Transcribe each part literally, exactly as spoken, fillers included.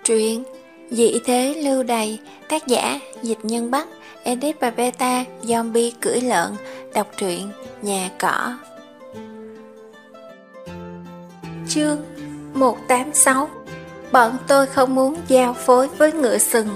Truyện Dị thế lưu đày, tác giả Dịch Nhân Bắc, edit và beta Zombie cưỡi lợn. Đọc truyện Nhà Cỏ. Chương một tám sáu. Bọn tôi không muốn giao phối với ngựa sừng.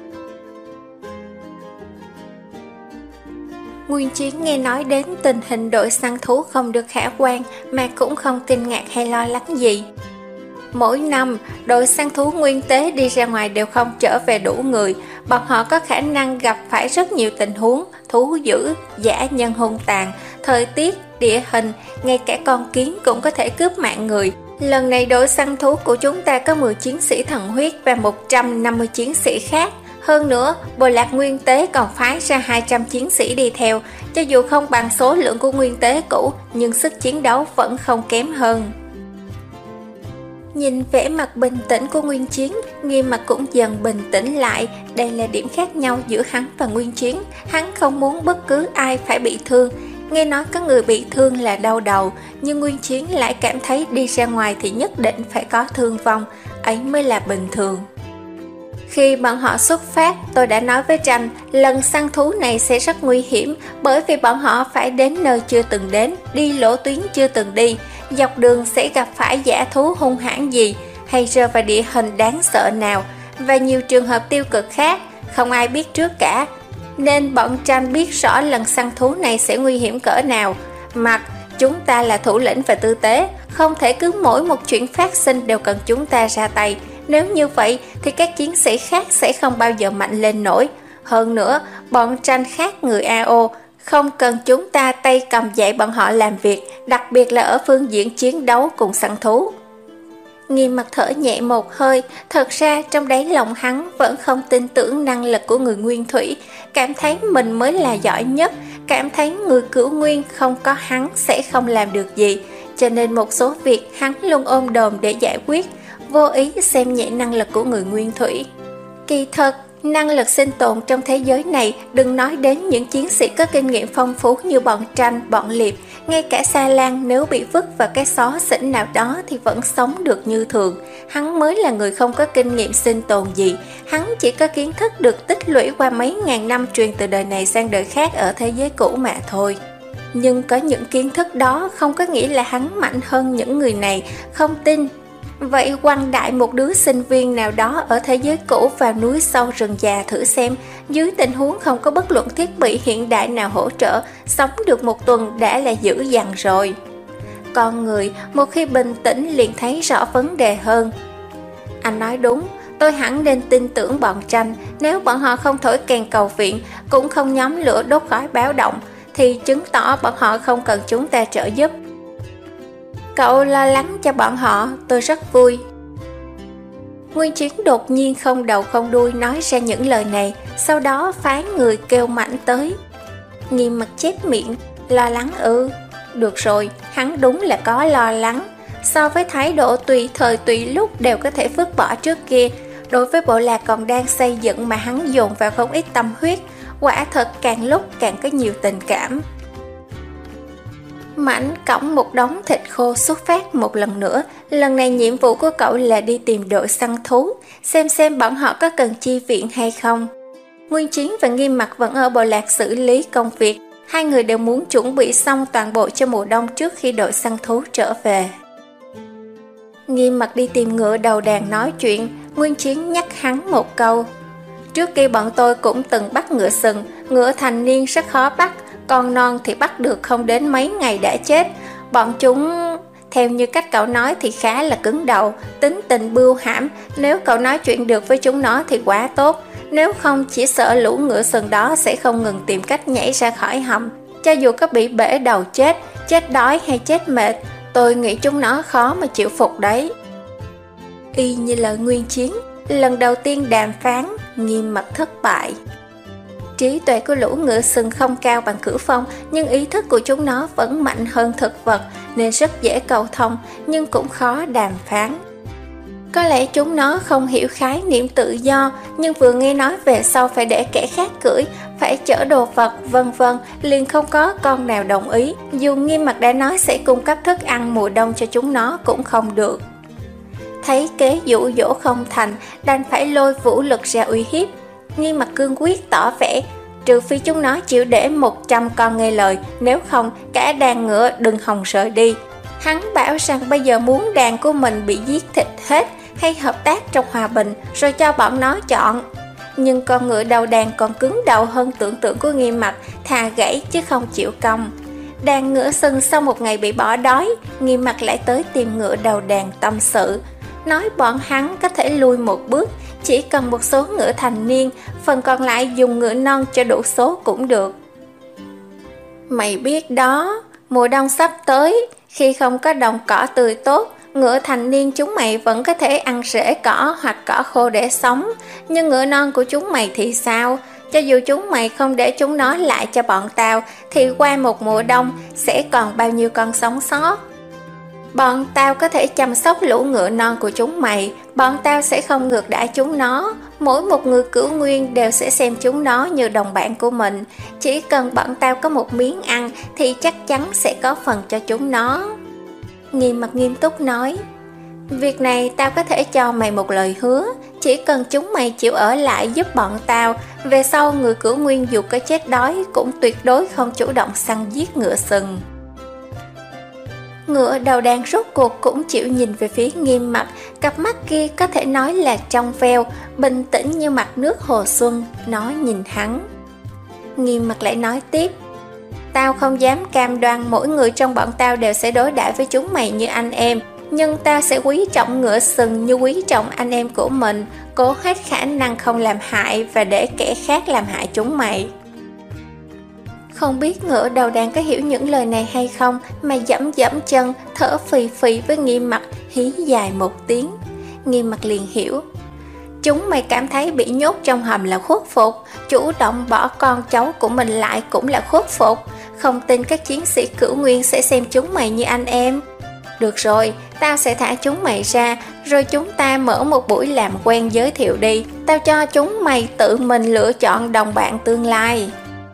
Nguyên Chiến nghe nói đến tình hình đội săn thú không được khả quan mà cũng không kinh ngạc hay lo lắng gì. Mỗi năm, đội săn thú nguyên tế đi ra ngoài đều không trở về đủ người. Bọn họ có khả năng gặp phải rất nhiều tình huống, thú dữ, dã nhân hung tàn, thời tiết, địa hình, ngay cả con kiến cũng có thể cướp mạng người. Lần này đội săn thú của chúng ta có mười chiến sĩ thần huyết và một trăm năm mươi chiến sĩ khác. Hơn nữa, Bộ Lạc Nguyên Tế còn phái ra hai trăm chiến sĩ đi theo. Cho dù không bằng số lượng của Nguyên Tế cũ, nhưng sức chiến đấu vẫn không kém hơn. Nhìn vẻ mặt bình tĩnh của Nguyên Chiến, Nghiêm Mặc cũng dần bình tĩnh lại. Đây là điểm khác nhau giữa hắn và Nguyên Chiến. Hắn không muốn bất cứ ai phải bị thương. Nghe nói có người bị thương là đau đầu, nhưng Nguyên Chiến lại cảm thấy đi ra ngoài thì nhất định phải có thương vong. Ấy mới là bình thường. Khi bọn họ xuất phát, tôi đã nói với Tranh, lần săn thú này sẽ rất nguy hiểm, bởi vì bọn họ phải đến nơi chưa từng đến, đi lỗ tuyến chưa từng đi. Dọc đường sẽ gặp phải dã thú hung hãn gì, hay rơi vào địa hình đáng sợ nào, và nhiều trường hợp tiêu cực khác, không ai biết trước cả. Nên bọn Tranh biết rõ lần săn thú này sẽ nguy hiểm cỡ nào. Mặc chúng ta là thủ lĩnh và tư tế, không thể cứ mỗi một chuyện phát sinh đều cần chúng ta ra tay. Nếu như vậy thì các chiến sĩ khác sẽ không bao giờ mạnh lên nổi. Hơn nữa, bọn Tranh khác người a o, không cần chúng ta tay cầm dạy bọn họ làm việc, đặc biệt là ở phương diện chiến đấu cùng săn thú. Nghiêm Mặc thở nhẹ một hơi, thật ra trong đáy lòng hắn vẫn không tin tưởng năng lực của người Nguyên Thủy, cảm thấy mình mới là giỏi nhất, cảm thấy người Cửu Nguyên không có hắn sẽ không làm được gì, cho nên một số việc hắn luôn ôm đồm để giải quyết, vô ý xem nhẹ năng lực của người Nguyên Thủy. Kỳ thật, năng lực sinh tồn trong thế giới này, đừng nói đến những chiến sĩ có kinh nghiệm phong phú như bọn Tranh, bọn Liệp, ngay cả Sa Lan nếu bị vứt vào cái xó xỉnh nào đó thì vẫn sống được như thường. Hắn mới là người không có kinh nghiệm sinh tồn gì, hắn chỉ có kiến thức được tích lũy qua mấy ngàn năm truyền từ đời này sang đời khác ở thế giới cũ mà thôi. Nhưng có những kiến thức đó không có nghĩa là hắn mạnh hơn những người này, không tin. Vậy quăng đại một đứa sinh viên nào đó ở thế giới cũ vào núi sâu rừng già thử xem, dưới tình huống không có bất luận thiết bị hiện đại nào hỗ trợ, sống được một tuần đã là dữ dằn rồi. Con người một khi bình tĩnh liền thấy rõ vấn đề hơn. Anh nói đúng, tôi hẳn nên tin tưởng bọn Tranh. Nếu bọn họ không thổi kèn cầu viện, cũng không nhóm lửa đốt khói báo động, thì chứng tỏ bọn họ không cần chúng ta trợ giúp. Cậu lo lắng cho bọn họ, tôi rất vui. Nguyên Chiến đột nhiên không đầu không đuôi nói ra những lời này, sau đó phái người kêu Mạnh tới. Nghiêm Mặc chép miệng, lo lắng ư? Được rồi, hắn đúng là có lo lắng. So với thái độ tùy thời tùy lúc đều có thể vứt bỏ trước kia, đối với bộ lạc còn đang xây dựng mà hắn dồn vào không ít tâm huyết, quả thật càng lúc càng có nhiều tình cảm. Mảnh cõng một đống thịt khô xuất phát một lần nữa. Lần này nhiệm vụ của cậu là đi tìm đội săn thú, xem xem bọn họ có cần chi viện hay không. Nguyên Chiến và Nghiêm Mặc vẫn ở bộ lạc xử lý công việc. Hai người đều muốn chuẩn bị xong toàn bộ cho mùa đông trước khi đội săn thú trở về. Nghiêm Mặc đi tìm ngựa đầu đàn nói chuyện. Nguyên Chiến nhắc hắn một câu. Trước kia bọn tôi cũng từng bắt ngựa sừng. Ngựa thành niên rất khó bắt, con non thì bắt được không đến mấy ngày đã chết. Bọn chúng, theo như cách cậu nói thì khá là cứng đầu, tính tình bưu hãm. Nếu cậu nói chuyện được với chúng nó thì quá tốt. Nếu không chỉ sợ lũ ngựa sừng đó sẽ không ngừng tìm cách nhảy ra khỏi hầm. Cho dù có bị bể đầu chết, chết đói hay chết mệt, tôi nghĩ chúng nó khó mà chịu phục đấy. Y như lời Nguyên Chiến, lần đầu tiên đàm phán, Nghiêm Mặc thất bại. Trí tuệ của lũ ngựa sừng không cao bằng Cửu Phong, nhưng ý thức của chúng nó vẫn mạnh hơn thực vật, nên rất dễ cầu thông, nhưng cũng khó đàm phán. Có lẽ chúng nó không hiểu khái niệm tự do, nhưng vừa nghe nói về sau phải để kẻ khác cưỡi, phải chở đồ vật, vân vân, liền không có con nào đồng ý. Dù Nghiêm Mặc đã nói sẽ cung cấp thức ăn mùa đông cho chúng nó cũng không được. Thấy kế dụ dỗ không thành, đành phải lôi vũ lực ra uy hiếp. Nghiêm Mặt cương quyết tỏ vẻ, trừ phi chúng nó chịu để một trăm con nghe lời, nếu không cả đàn ngựa đừng hòng rời đi. Hắn bảo rằng bây giờ muốn đàn của mình bị giết thịt hết hay hợp tác trong hòa bình, rồi cho bọn nó chọn. Nhưng con ngựa đầu đàn còn cứng đầu hơn tưởng tượng của Nghiêm Mặt, thà gãy chứ không chịu cong. Đàn ngựa sừng sau một ngày bị bỏ đói, Nghiêm Mặt lại tới tìm ngựa đầu đàn tâm sự, nói bọn hắn có thể lui một bước, chỉ cần một số ngựa thành niên, phần còn lại dùng ngựa non cho đủ số cũng được. Mày biết đó, mùa đông sắp tới, khi không có đồng cỏ tươi tốt, ngựa thành niên chúng mày vẫn có thể ăn rễ cỏ hoặc cỏ khô để sống. Nhưng ngựa non của chúng mày thì sao? Cho dù chúng mày không để chúng nó lại cho bọn tao, thì qua một mùa đông sẽ còn bao nhiêu con sống sót? Bọn tao có thể chăm sóc lũ ngựa non của chúng mày, bọn tao sẽ không ngược đãi chúng nó. Mỗi một người cửu nguyên đều sẽ xem chúng nó như đồng bạn của mình. Chỉ cần bọn tao có một miếng ăn thì chắc chắn sẽ có phần cho chúng nó. Nghiêm Mặt nghiêm túc nói, việc này tao có thể cho mày một lời hứa, chỉ cần chúng mày chịu ở lại giúp bọn tao, về sau người cửu nguyên dù có chết đói cũng tuyệt đối không chủ động săn giết ngựa sừng. Ngựa đầu đàn rốt cuộc cũng chịu nhìn về phía Nghiêm Mặt, cặp mắt kia có thể nói là trong veo, bình tĩnh như mặt nước hồ xuân, nó nhìn hắn. Nghiêm Mặt lại nói tiếp, tao không dám cam đoan mỗi người trong bọn tao đều sẽ đối đãi với chúng mày như anh em, nhưng tao sẽ quý trọng ngựa sừng như quý trọng anh em của mình, cố hết khả năng không làm hại và để kẻ khác làm hại chúng mày. Không biết ngựa đầu đàn có hiểu những lời này hay không, mà dẫm dẫm chân, thở phì phì với Nghiêm Mặt, hí dài một tiếng. Nghiêm Mặt liền hiểu, chúng mày cảm thấy bị nhốt trong hầm là khuất phục, chủ động bỏ con cháu của mình lại cũng là khuất phục. Không tin các chiến sĩ cửu nguyên sẽ xem chúng mày như anh em. Được rồi, tao sẽ thả chúng mày ra, rồi chúng ta mở một buổi làm quen giới thiệu đi. Tao cho chúng mày tự mình lựa chọn đồng bạn tương lai.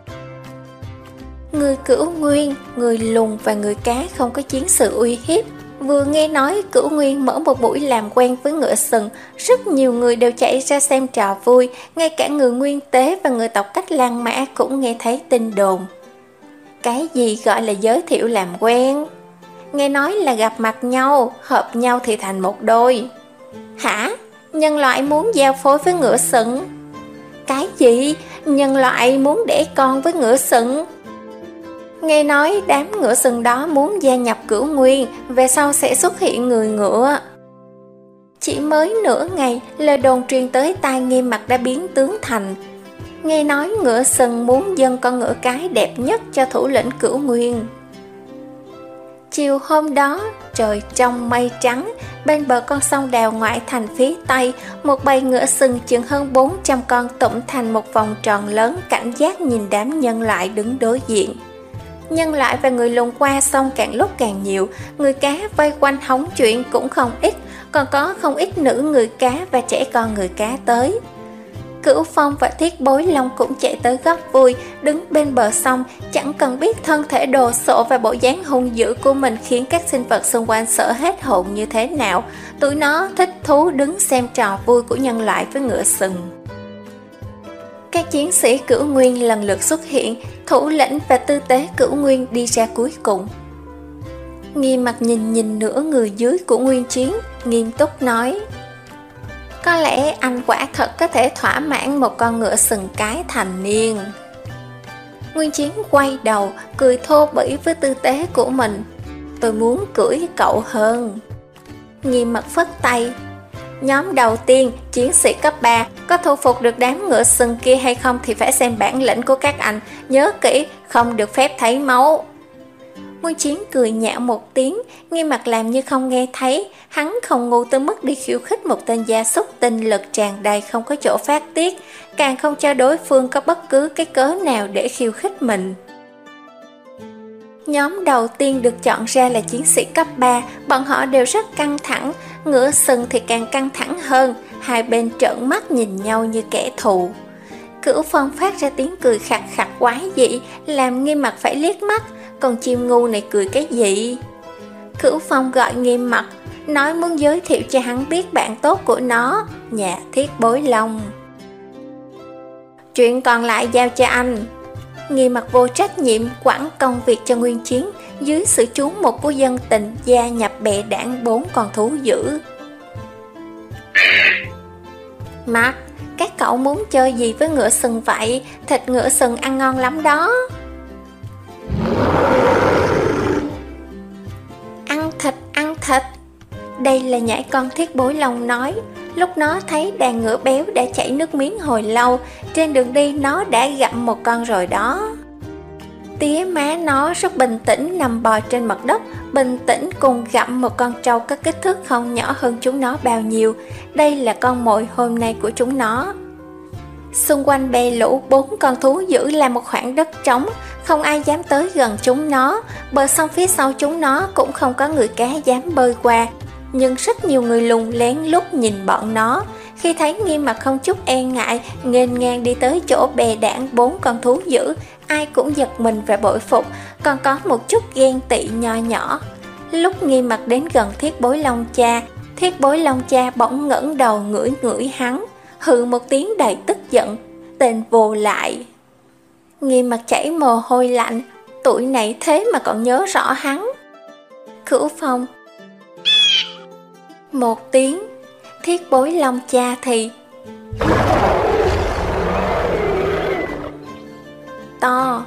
Người cửu nguyên, người lùn và người cá không có chiến sự uy hiếp. Vừa nghe nói cửu nguyên mở một buổi làm quen với ngựa sừng, rất nhiều người đều chạy ra xem trò vui, ngay cả người nguyên tế và người tộc Cách Lan Mã cũng nghe thấy tin đồn. Cái gì gọi là giới thiệu làm quen? Nghe nói là gặp mặt nhau, hợp nhau thì thành một đôi. Hả? Nhân loại muốn giao phối với ngựa sừng? Cái gì? Nhân loại muốn đẻ con với ngựa sừng? Nghe nói đám ngựa sừng đó muốn gia nhập cửu nguyên, về sau sẽ xuất hiện người ngựa. Chỉ mới nửa ngày, lời đồn truyền tới tai Nghiêm Mặt đã biến tướng thành. Nghe nói ngựa sừng muốn dâng con ngựa cái đẹp nhất cho thủ lĩnh cửu nguyên. Chiều hôm đó, trời trong mây trắng, bên bờ con sông Đào ngoại thành phía tây, một bầy ngựa sừng chừng hơn bốn trăm con tụm thành một vòng tròn lớn, cảnh giác nhìn đám nhân loại đứng đối diện. Nhân loại và người lùn qua sông càng lúc càng nhiều, người cá vây quanh hóng chuyện cũng không ít, còn có không ít nữ người cá và trẻ con người cá tới. Cửu Phong và Thiết Bối Long cũng chạy tới góp vui, đứng bên bờ sông, chẳng cần biết thân thể đồ sộ và bộ dáng hung dữ của mình khiến các sinh vật xung quanh sợ hết hồn như thế nào. Tụi nó thích thú đứng xem trò vui của nhân loại với ngựa sừng. Các chiến sĩ cửu nguyên lần lượt xuất hiện, thủ lĩnh và tư tế cửu nguyên đi ra cuối cùng. Nghiêm Mặt nhìn nhìn nửa người dưới của Nguyên Chiến, nghiêm túc nói, có lẽ anh quả thật có thể thỏa mãn một con ngựa sừng cái thành niên. Nguyên Chiến quay đầu, cười thô bỉ với tư tế của mình, tôi muốn cưỡi cậu hơn. Nghiêm Mặt phất tay, nhóm đầu tiên, chiến sĩ cấp ba, có thu phục được đám ngựa sừng kia hay không thì phải xem bản lĩnh của các anh, nhớ kỹ, không được phép thấy máu. Nguyên Chiến cười nhạo một tiếng, Nghiêm Mặt làm như không nghe thấy. Hắn không ngu tới mức đi khiêu khích một tên gia súc tinh lực tràn đầy không có chỗ phát tiết, càng không cho đối phương có bất cứ cái cớ nào để khiêu khích mình. Nhóm đầu tiên được chọn ra là chiến sĩ cấp ba, bọn họ đều rất căng thẳng, ngựa sừng thì càng căng thẳng hơn, hai bên trợn mắt nhìn nhau như kẻ thù. Cửu Phong phát ra tiếng cười khặt khặt quái dị, làm Nghiêm Mặt phải liếc mắt, còn chim ngu này cười cái gì? Cửu Phong gọi Nghiêm Mặt, nói muốn giới thiệu cho hắn biết bạn tốt của nó, nhà Thiết Bối Long. Chuyện còn lại giao cho anh. Nghi Mặc vô trách nhiệm quẳng công việc cho Nguyên Chiến, dưới sự chú mục của dân tình gia nhập bè đảng bốn con thú dữ. Mặc, các cậu muốn chơi gì với ngựa sừng vậy? Thịt ngựa sừng ăn ngon lắm đó. Ăn thịt, ăn thịt. Đây là nhãi con Thiết Bối Long nói. Lúc nó thấy đàn ngựa béo đã chảy nước miếng hồi lâu, trên đường đi nó đã gặm một con rồi đó. Tía má nó rất bình tĩnh nằm bò trên mặt đất, bình tĩnh cùng gặm một con trâu có kích thước không nhỏ hơn chúng nó bao nhiêu. Đây là con mồi hôm nay của chúng nó. Xung quanh bè lũ bốn con thú dữ là một khoảng đất trống, không ai dám tới gần chúng nó. Bờ sông phía sau chúng nó cũng không có người cá dám bơi qua, nhưng rất nhiều người lùn lén lút nhìn bọn nó. Khi thấy Nghiêm Mặt không chút e ngại nghênh ngang đi tới chỗ bè đảng bốn con thú dữ, ai cũng giật mình và bội phục, còn có một chút ghen tị nho nhỏ. Lúc Nghiêm Mặt đến gần Thiết Bối Long cha, Thiết Bối Long cha bỗng ngẩng đầu ngửi ngửi hắn, hừ một tiếng đầy tức giận, tên vô lại. Nghiêm Mặt chảy mồ hôi lạnh, tuổi này thế mà còn nhớ rõ hắn. Cửu Phong một tiếng, Thiết Bối Long cha thì to.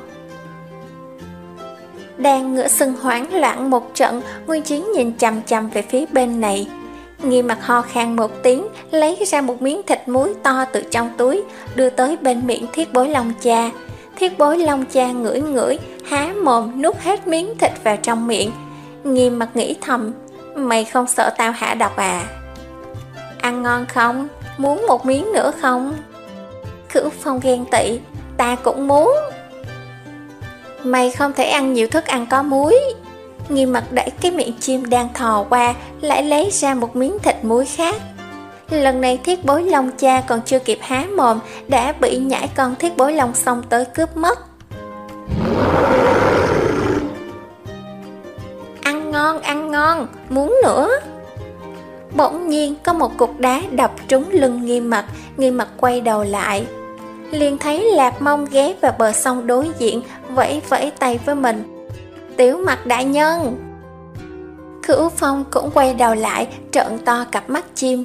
Đang ngựa sừng hoảng loạn một trận, Nguyên Chiến nhìn chằm chằm về phía bên này. Nghiêm Mặt ho khan một tiếng, lấy ra một miếng thịt muối to từ trong túi, đưa tới bên miệng Thiết Bối Long cha. Thiết Bối Long cha ngửi ngửi, há mồm nuốt hết miếng thịt vào trong miệng. Nghiêm Mặt nghĩ thầm, mày không sợ tao hạ độc à? Ăn ngon không? Muốn một miếng nữa không? Cửu Phong ghen tị, ta cũng muốn. Mày không thể ăn nhiều thức ăn có muối. Nghiêm Mặt đẩy cái miệng chim đang thò qua, lại lấy ra một miếng thịt muối khác. Lần này Thiết Bối Long cha còn chưa kịp há mồm, đã bị nhãi con Thiết Bối Long xông tới cướp mất. Ăn ngon, ăn ngon, muốn nữa. Bỗng nhiên có một cục đá đập trúng lưng Nghiêm Mặt. Nghiêm Mặt quay đầu lại, liền thấy Lạp Mông ghé vào bờ sông đối diện, vẫy vẫy tay với mình. Tiểu Mặt đại nhân. Cửu Phong cũng quay đầu lại, trợn to cặp mắt chim.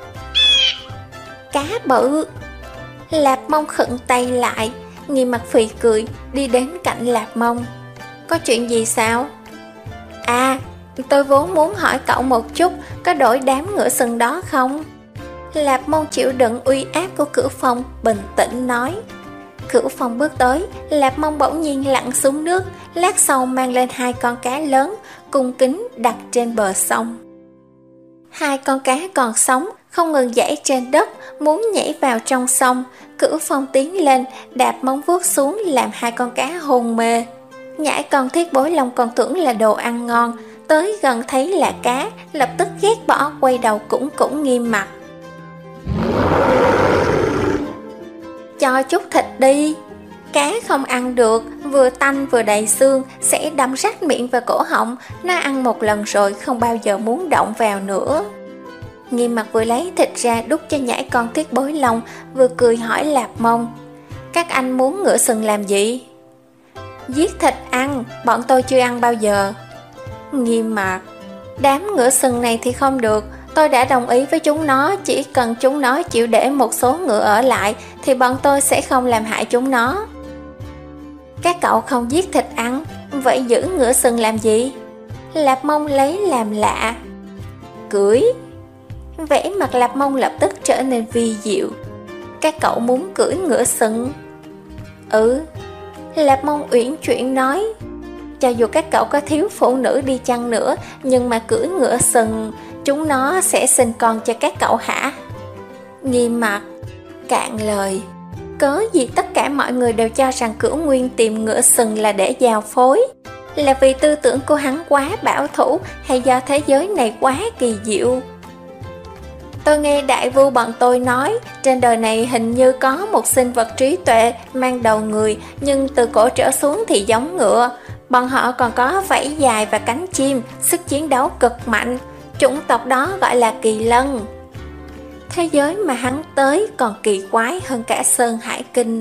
Cá bự. Lạp Mông khựng tay lại. Nghiêm Mặt phì cười, đi đến cạnh Lạp Mông. Có chuyện gì sao? À, tôi vốn muốn hỏi cậu một chút, có đổi đám ngựa sừng đó không? Lạp Mông chịu đựng uy áp của Cửu Phong, bình tĩnh nói. Cửu Phong bước tới, Lạp Mông bỗng nhiên lặn xuống nước, lát sau mang lên hai con cá lớn, cung kính đặt trên bờ sông. Hai con cá còn sống, không ngừng giãy trên đất, muốn nhảy vào trong sông. Cửu Phong tiến lên, đạp móng vuốt xuống làm hai con cá hôn mê. Nhãi con Thiết Bối Long còn tưởng là đồ ăn ngon, tới gần thấy là cá, lập tức ghét bỏ, quay đầu cũng cũng Nghiêm Mặt. Cho chút thịt đi. Cá không ăn được, vừa tanh vừa đầy xương, sẽ đâm rách miệng và cổ họng. Nó ăn một lần rồi không bao giờ muốn động vào nữa. Nghiêm Mặt vừa lấy thịt ra đút cho nhãi con Thiết Bối Long, vừa cười hỏi Lạp Mông. Các anh muốn ngựa sừng làm gì? Giết thịt ăn, bọn tôi chưa ăn bao giờ. Nghiêm Mặt, đám ngựa sừng này thì không được. Tôi đã đồng ý với chúng nó, chỉ cần chúng nó chịu để một số ngựa ở lại thì bọn tôi sẽ không làm hại chúng nó. Các cậu không giết thịt ăn, vậy giữ ngựa sừng làm gì? Lạp Mông lấy làm lạ. Cưỡi. Vẻ mặt Lạp Mông lập tức trở nên vi diệu. Các cậu muốn cưỡi ngựa sừng? Ừ. Lạp Mông uyển chuyển nói. Cho dù các cậu có thiếu phụ nữ đi chăng nữa, nhưng mà cưỡi ngựa sừng, chúng nó sẽ sinh con cho các cậu hả? Nghiêm Mặt cạn lời. Cớ gì tất cả mọi người đều cho rằng Cửu Nguyên tìm ngựa sừng là để giao phối? Là vì tư tưởng của hắn quá bảo thủ, hay do thế giới này quá kỳ diệu? Tôi nghe đại vu bọn tôi nói, trên đời này hình như có một sinh vật trí tuệ mang đầu người, nhưng từ cổ trở xuống thì giống ngựa. Bọn họ còn có vảy dài và cánh chim, sức chiến đấu cực mạnh. Chủng tộc đó gọi là kỳ lân. Thế giới mà hắn tới còn kỳ quái hơn cả Sơn Hải Kinh.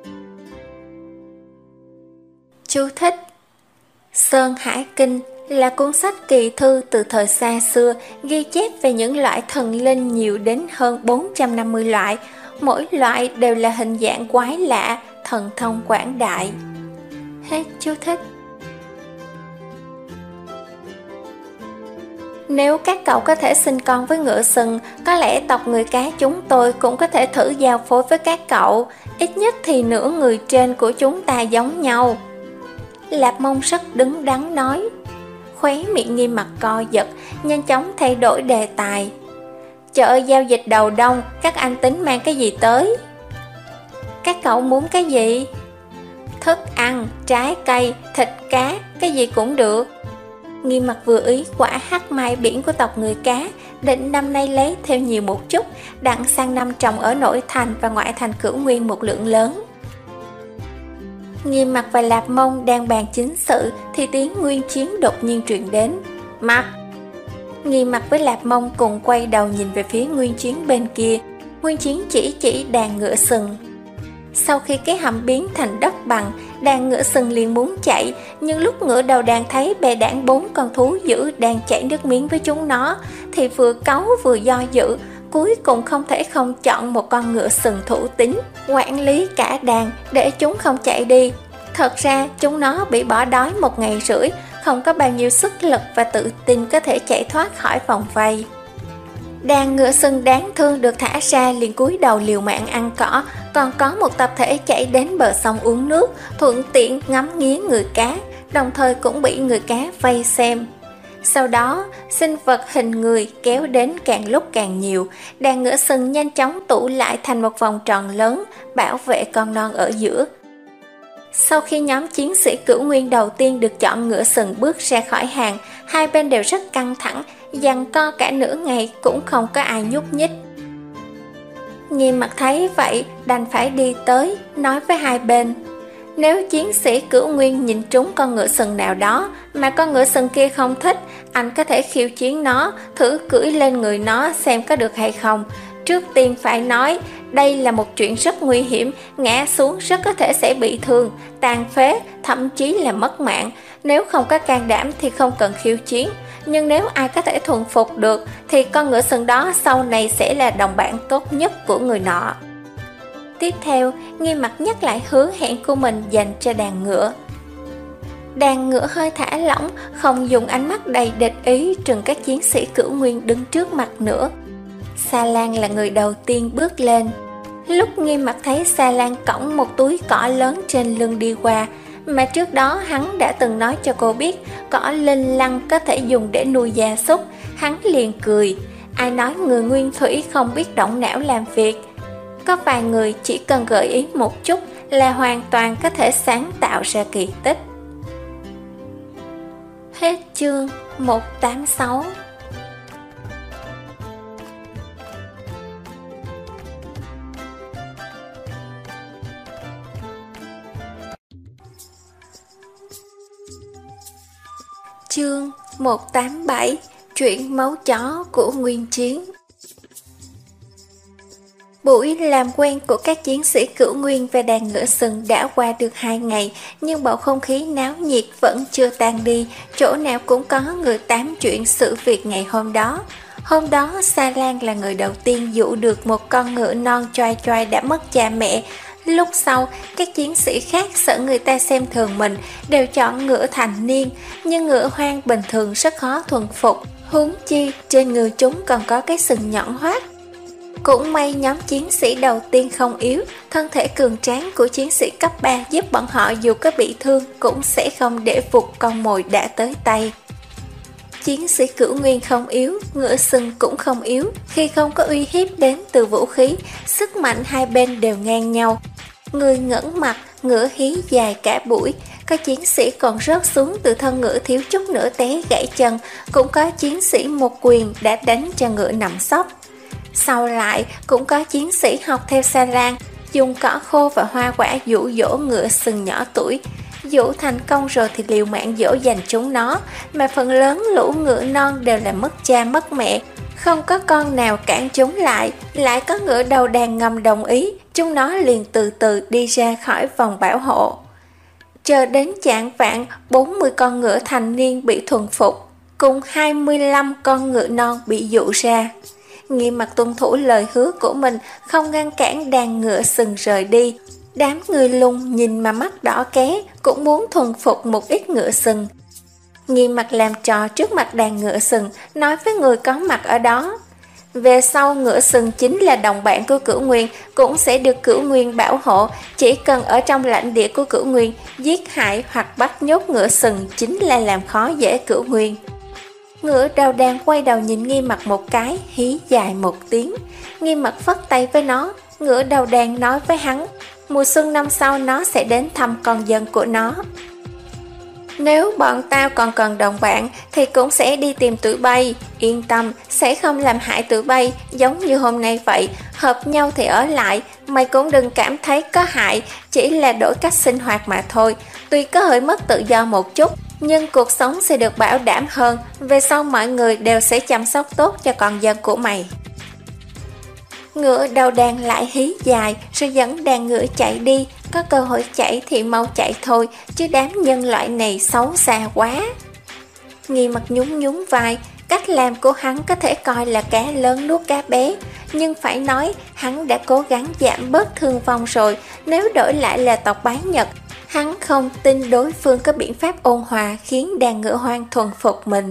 Chú thích: Sơn Hải Kinh là cuốn sách kỳ thư từ thời xa xưa, ghi chép về những loại thần linh nhiều đến hơn bốn trăm năm mươi loại, mỗi loại đều là hình dạng quái lạ, thần thông quảng đại. Hết chú thích. Nếu các cậu có thể sinh con với ngựa sừng, có lẽ tộc người cá chúng tôi cũng có thể thử giao phối với các cậu, ít nhất thì nửa người trên của chúng ta giống nhau. Lạp Mông rất đứng đắn nói. Khóe miệng Nghiêm Mặt co giật, nhanh chóng thay đổi đề tài. Chợ giao dịch đầu đông, các anh tính mang cái gì tới? Các cậu muốn cái gì? Thức ăn, trái cây, thịt cá, cái gì cũng được. Nghiêm Mặt vừa ý quả hắc mai biển của tộc người cá, định năm nay lấy theo nhiều một chút, đặng sang năm trồng ở nội thành và ngoại thành Cửu Nguyên một lượng lớn. Nghiêm Mặt và Lạp Mông đang bàn chính sự thì tiếng Nguyên Chiến đột nhiên truyền đến. Mặt! Nghiêm Mặt với Lạp Mông cùng quay đầu nhìn về phía Nguyên Chiến bên kia. Nguyên Chiến chỉ chỉ đàn ngựa sừng. Sau khi cái hầm biến thành đất bằng, đàn ngựa sừng liền muốn chạy, nhưng lúc ngựa đầu đàn thấy bè đảng bốn con thú dữ đang chảy nước miếng với chúng nó, thì vừa cáu vừa do dự, cuối cùng không thể không chọn một con ngựa sừng thủ tín, quản lý cả đàn để chúng không chạy đi. Thật ra chúng nó bị bỏ đói một ngày rưỡi, không có bao nhiêu sức lực và tự tin có thể chạy thoát khỏi vòng vây. Đàn ngựa sừng đáng thương được thả ra liền cúi đầu liều mạng ăn cỏ, còn có một tập thể chạy đến bờ sông uống nước, thuận tiện ngắm nghía người cá, đồng thời cũng bị người cá vây xem. Sau đó, sinh vật hình người kéo đến càng lúc càng nhiều, đàn ngựa sừng nhanh chóng tụ lại thành một vòng tròn lớn, bảo vệ con non ở giữa. Sau khi nhóm chiến sĩ Cửu Nguyên đầu tiên được chọn ngựa sừng bước ra khỏi hàng, hai bên đều rất căng thẳng, giằng co cả nửa ngày cũng không có ai nhúc nhích. Nghiêm Mặt thấy vậy, đành phải đi tới, nói với hai bên. Nếu chiến sĩ Cửu Nguyên nhìn trúng con ngựa sừng nào đó, mà con ngựa sừng kia không thích, anh có thể khiêu chiến nó, thử cưỡi lên người nó xem có được hay không. Trước tiên phải nói, đây là một chuyện rất nguy hiểm, ngã xuống rất có thể sẽ bị thương, tàn phế, thậm chí là mất mạng. Nếu không có can đảm thì không cần khiêu chiến, nhưng nếu ai có thể thuần phục được thì con ngựa sừng đó sau này sẽ là đồng bạn tốt nhất của người nọ. Tiếp theo, Nghiêm Mặt nhắc lại hứa hẹn của mình dành cho đàn ngựa. Đàn ngựa hơi thả lỏng, không dùng ánh mắt đầy địch ý trừng các chiến sĩ Cửu Nguyên đứng trước mặt nữa. Sa Lan là người đầu tiên bước lên. Lúc Nghiêm Mặt thấy Sa Lan cõng một túi cỏ lớn trên lưng đi qua, mà trước đó hắn đã từng nói cho cô biết cỏ linh lăng có thể dùng để nuôi gia súc, hắn liền cười. Ai nói người nguyên thủy không biết động não làm việc? Có vài người chỉ cần gợi ý một chút là hoàn toàn có thể sáng tạo ra kỳ tích. Hết chương một trăm tám mươi sáu. Chương một trăm tám mươi bảy. Chuyện máu chó của Nguyên Chiến. Buổi làm quen của các chiến sĩ Cửu Nguyên và đàn ngựa sừng đã qua được hai ngày, nhưng bầu không khí náo nhiệt vẫn chưa tan đi, chỗ nào cũng có người tám chuyện sự việc ngày hôm đó. Hôm đó, Sa Lan là người đầu tiên dụ được một con ngựa non choai choai đã mất cha mẹ. Lúc sau, các chiến sĩ khác sợ người ta xem thường mình, đều chọn ngựa thành niên, nhưng ngựa hoang bình thường rất khó thuần phục. Huống chi, trên người chúng còn có cái sừng nhọn hoắt. Cũng may nhóm chiến sĩ đầu tiên không yếu, thân thể cường tráng của chiến sĩ cấp ba giúp bọn họ dù có bị thương cũng sẽ không để phục con mồi đã tới tay. Chiến sĩ Cửu Nguyên không yếu, ngựa sừng cũng không yếu, khi không có uy hiếp đến từ vũ khí, sức mạnh hai bên đều ngang nhau. Người ngẩng mặt, ngựa hí dài cả buổi, có chiến sĩ còn rớt xuống từ thân ngựa thiếu chút nữa té gãy chân, cũng có chiến sĩ một quyền đã đánh cho ngựa nằm sấp. Sau lại cũng có chiến sĩ học theo Sa Lan, dùng cỏ khô và hoa quả dụ dỗ ngựa sừng nhỏ tuổi. dụ thành công rồi thì liều mạng dỗ dành chúng nó, mà phần lớn lũ ngựa non đều là mất cha mất mẹ, không có con nào cản chúng lại. Lại có ngựa đầu đàn ngầm đồng ý, chúng nó liền từ từ đi ra khỏi vòng bảo hộ. Chờ đến chạng vạng, bốn mươi con ngựa thành niên bị thuần phục, cùng hai mươi lăm con ngựa non bị dụ ra. Nghiêm Mặt tuân thủ lời hứa của mình, không ngăn cản đàn ngựa sừng rời đi. Đám người Lung nhìn mà mắt đỏ ké, cũng muốn thuần phục một ít ngựa sừng. Nghiêm Mặt làm trò trước mặt đàn ngựa sừng, nói với người có mặt ở đó: về sau ngựa sừng chính là đồng bạn của Cửu Nguyên, cũng sẽ được Cửu Nguyên bảo hộ. Chỉ cần ở trong lãnh địa của Cửu Nguyên, giết hại hoặc bắt nhốt ngựa sừng chính là làm khó dễ Cửu Nguyên. Ngựa đầu đàn quay đầu nhìn Nghiêm Mặt một cái, hí dài một tiếng. Nghiêm Mặt phất tay với nó. Ngựa đầu đàn nói với hắn: mùa xuân năm sau nó sẽ đến thăm con dân của nó. Nếu bọn tao còn cần đồng bạn thì cũng sẽ đi tìm tụi bay. Yên tâm, sẽ không làm hại tụi bay, giống như hôm nay vậy. Hợp nhau thì ở lại, mày cũng đừng cảm thấy có hại, chỉ là đổi cách sinh hoạt mà thôi. Tuy có hơi mất tự do một chút, nhưng cuộc sống sẽ được bảo đảm hơn. Về sau mọi người đều sẽ chăm sóc tốt cho con dân của mày. Ngựa đầu đàn lại hí dài, rồi dẫn đàn ngựa chạy đi. Có cơ hội chạy thì mau chạy thôi, chứ đám nhân loại này xấu xa quá. Nghiêm Mặt nhún nhún vai. Cách làm của hắn có thể coi là cá lớn nuốt cá bé, nhưng phải nói hắn đã cố gắng giảm bớt thương vong rồi. Nếu đổi lại là tộc Bái Nhật, hắn không tin đối phương có biện pháp ôn hòa khiến đàn ngựa hoang thuần phục mình.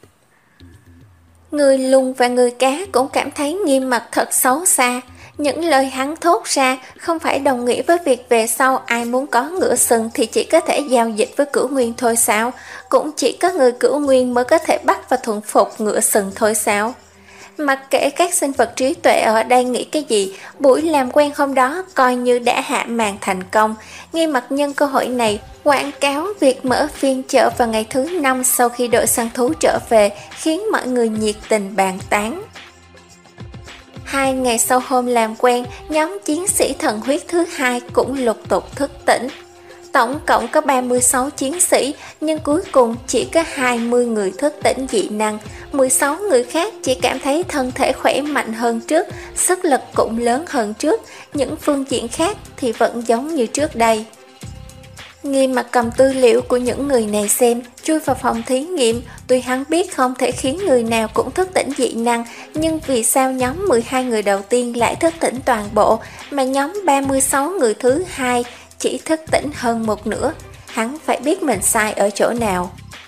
Người Lùng và người cá cũng cảm thấy Nghiêm Mặt thật xấu xa. Những lời hắn thốt ra không phải đồng nghĩa với việc về sau ai muốn có ngựa sừng thì chỉ có thể giao dịch với Cửu Nguyên thôi sao? Cũng chỉ có người Cửu Nguyên mới có thể bắt và thuần phục ngựa sừng thôi sao? Mặc kệ các sinh vật trí tuệ ở đây nghĩ cái gì, buổi làm quen hôm đó coi như đã hạ màn thành công. Nghiêm Mặt nhân cơ hội này quảng cáo việc mở phiên chợ vào ngày thứ năm sau khi đội săn thú trở về, khiến mọi người nhiệt tình bàn tán. Hai ngày sau hôm làm quen, nhóm chiến sĩ thần huyết thứ hai cũng lục tục thức tỉnh. Tổng cộng có ba mươi sáu chiến sĩ, nhưng cuối cùng chỉ có hai mươi người thức tỉnh dị năng. mười sáu người khác chỉ cảm thấy thân thể khỏe mạnh hơn trước, sức lực cũng lớn hơn trước. Những phương diện khác thì vẫn giống như trước đây. Nghiêm Mặt cầm tư liệu của những người này xem, chui vào phòng thí nghiệm. Tuy hắn biết không thể khiến người nào cũng thức tỉnh dị năng, nhưng vì sao nhóm mười hai người đầu tiên lại thức tỉnh toàn bộ, mà nhóm ba mươi sáu người thứ hai chỉ thức tỉnh hơn một nửa? Hắn phải biết mình sai ở chỗ nào.